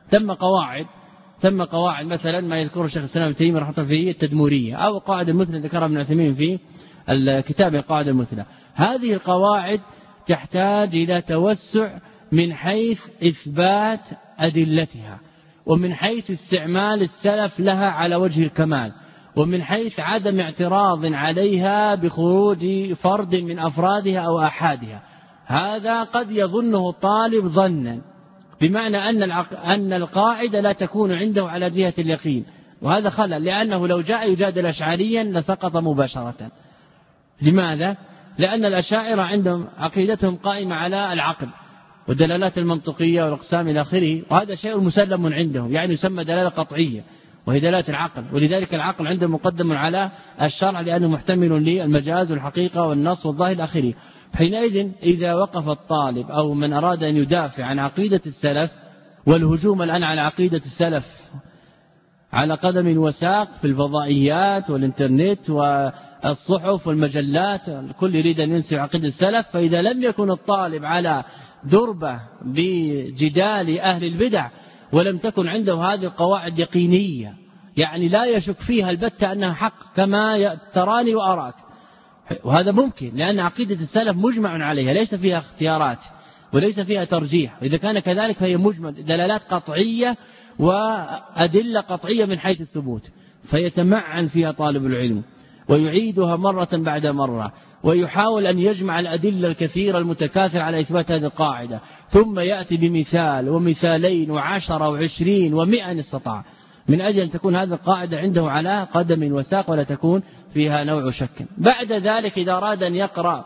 ثم قواعد مثلا ما يذكره الشيخ الإسلام ابن تيمية رحمه الله فيه التدمورية، أو قاعدة المثلى ذكرها ابن عثيمين في الكتاب القاعدة المثلى. هذه القواعد تحتاج إلى توسع من حيث إثبات أدلتها، ومن حيث استعمال السلف لها على وجه الكمال، ومن حيث عدم اعتراض عليها بخروج فرد من أفرادها أو أحادها. هذا قد يظنه الطالب ظنا، بمعنى أن القاعدة لا تكون عنده على جهة اليقين، وهذا خلل، لأنه لو جاء يجادل أشعريا لسقط مباشرة. لماذا؟ لأن الأشاعرة عندهم عقيدتهم قائمة على العقل والدلالات المنطقية والأقسام إلى آخره، وهذا شيء مسلم عندهم، يعني يسمى دلالة قطعية وهي دلالة العقل، ولذلك العقل عندهم مقدم على الشرع لأنه محتمل للمجاز والحقيقة والنص والظاهر إلى آخره. حينئذ إذا وقف الطالب أو من أراد أن يدافع عن عقيدة السلف، والهجوم الآن على عقيدة السلف على قدم وساق في الفضائيات والإنترنت والصحف والمجلات، الكل يريد أن ينسي عقيدة السلف، فإذا لم يكن الطالب على دربة بجدال أهل البدع ولم تكن عنده هذه القواعد يقينية، يعني لا يشك فيها البتة أنها حق كما تراني وأراك، وهذا ممكن لأن عقيدة السلف مجمع عليها، ليس فيها اختيارات وليس فيها ترجيح، وإذا كان كذلك فهي مجمل دلالات قطعية وأدلة قطعية من حيث الثبوت، فيتمعن فيها طالب العلم ويعيدها مرة بعد مرة، ويحاول أن يجمع الأدلة الكثيرة المتكاثرة على إثبات هذه القاعدة، ثم يأتي بمثال ومثالين وعشرة وعشرين ومئة إن استطاع، من أجل أن تكون هذه القاعدة عنده على قدم وساق ولا تكون فيها نوع شك. بعد ذلك إذا أراد أن يقرأ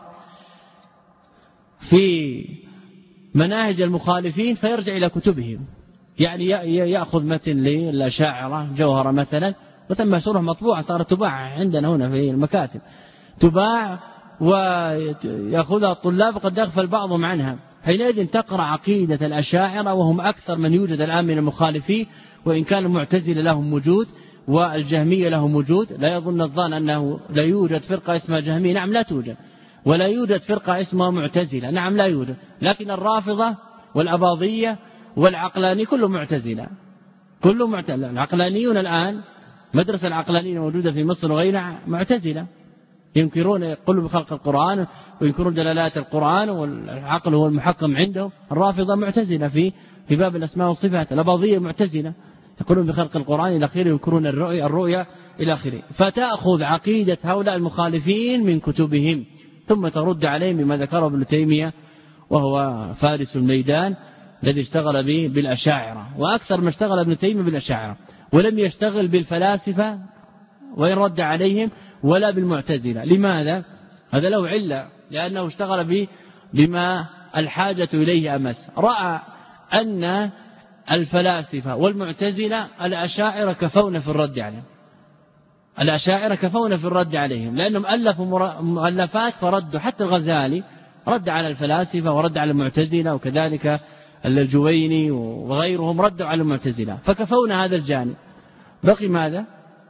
في مناهج المخالفين فيرجع إلى كتبهم، يعني يأخذ متن للأشاعرة جوهرة مثلا، وتم شرح مطبوعة صارت تباع عندنا هنا في المكاتب، تباع ويأخذها الطلاب قد يغفل بعضهم عنها. حينئذ تقرأ عقيدة الأشاعرة وهم أكثر من يوجد الآن من المخالفين، وإن كان المعتزلة لهم وجود والجهمية لهم وجود، لا يظن الظان أنه لا يوجد فرقة اسمها جهمية، نعم لا توجد، ولا يوجد فرقة اسمها معتزلة، نعم لا يوجد، لكن الرافضة والأباضية والعقلاني كله معتزلة، كله معتزلة. العقلانيون الآن مدرسة العقلانيين موجودة في مصر وغيرها معتزلة، ينكرون يقولوا بخلق القرآن وينكرون دلالات القرآن والعقل هو المحكم عندهم. الرافضة معتزلة في باب الأسماء والصفات، الأباضية معتزلة يقولون بخلق القرآن إلى آخره، ينكرون الرؤيا إلى آخره. فتأخذ عقيدة هؤلاء المخالفين من كتبهم ثم ترد عليهم بما ذكره ابن تيمية، وهو فارس الميدان الذي اشتغل به بالأشاعرة، وأكثر ما اشتغل ابن تيمية بالأشاعرة، ولم يشتغل بالفلاسفة وإن رد عليهم ولا بالمعتزلة. لماذا؟ هذا له علة، لأنه اشتغل بما الحاجة إليه أمس، رأى أن الفلاسفة والمعتزلة الأشاعرة كفون في الرد عليهم، الأشاعرة كفونا في الرد عليهم لأنهم ألفوا مؤلفات فردوا، حتى الغزالي رد على الفلاسفة ورد على المعتزلة، وكذلك الجويني وغيرهم ردوا على المعتزلة، فكفونا هذا الجانب. بقي ماذا؟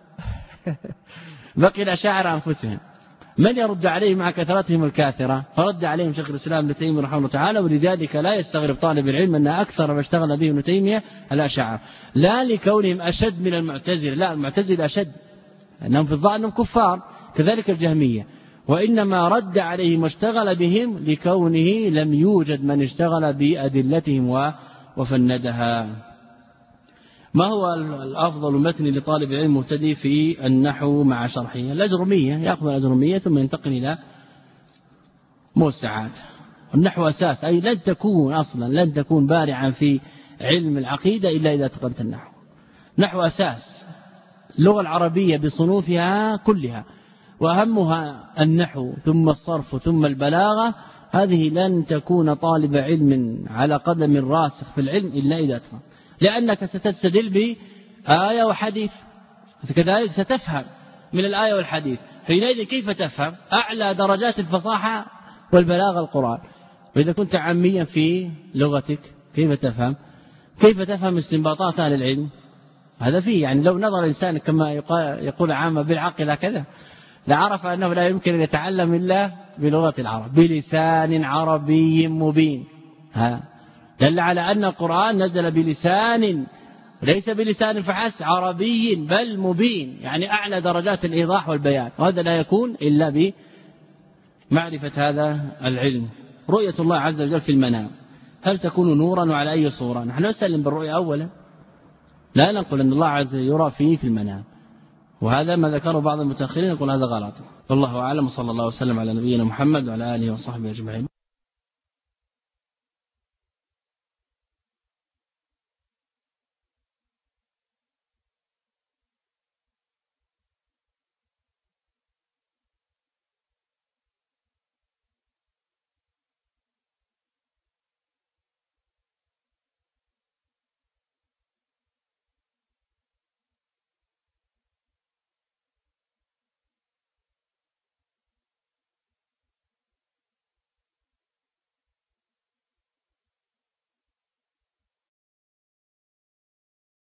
بقي الأشاعرة أنفسهم، من يرد عليهم مع كثرتهم الكاثرة؟ فرد عليهم شيخ الإسلام ابن تيمية رحمه الله تعالى. ولذلك لا يستغرب طالب العلم أن أكثر ما اشتغل به ابن تيمية الأشاعرة، لا لكونهم أشد من المعتزلة، لا، المعتزلة أشد أنهم في الظاهر أنهم كفار، كذلك الجهمية، وإنما رد عليهم واشتغل بهم لكونه لم يوجد من اشتغل بأدلتهم وفندها. ما هو الأفضل متن لطالب العلم مبتدئ في النحو مع شرحه؟ الأجرمية، يأخذ الأجرمية ثم ينتقل إلى موسعات. النحو أساس، أي لن تكون بارعا في علم العقيدة إلا إذا اتقنت النحو. نحو أساس اللغة العربية بصنوفها كلها، وأهمها النحو ثم الصرف ثم البلاغة. هذه لن تكون طالب علم على قدم راسخ في العلم إلا إذا اتقن، لأنك ستستدل بآية وحديث، كذلك ستفهم من الآية والحديث، حينئذ كيف تفهم؟ أعلى درجات الفصاحة والبلاغة القرآن. وإذا كنت عاميا في لغتك كيف تفهم؟ كيف تفهم استنباطات أهل العلم؟ هذا فيه، يعني لو نظر الإنسان كما يقول عامة بالعقل هكذا لعرف أنه لا يمكن أن يتعلم إلا بلغة العرب بلسان عربي مبين. دل على أن القرآن نزل بلسان، ليس بلسان فحسب، عربي بل مبين، يعني أعلى درجات الإيضاح والبيان، وهذا لا يكون إلا بمعرفة هذا العلم. رؤية الله عز وجل في المنام هل تكون نورا وعلى أي صورة؟ نحن نسلم بالرؤية أولا، لا نقول أن الله عز وجل يرى فيه في المنام، وهذا ما ذكره بعض المتأخرين يقول هذا غلط. والله أعلم، صلى الله وسلم على نبينا محمد وعلى آله وصحبه أجمعين.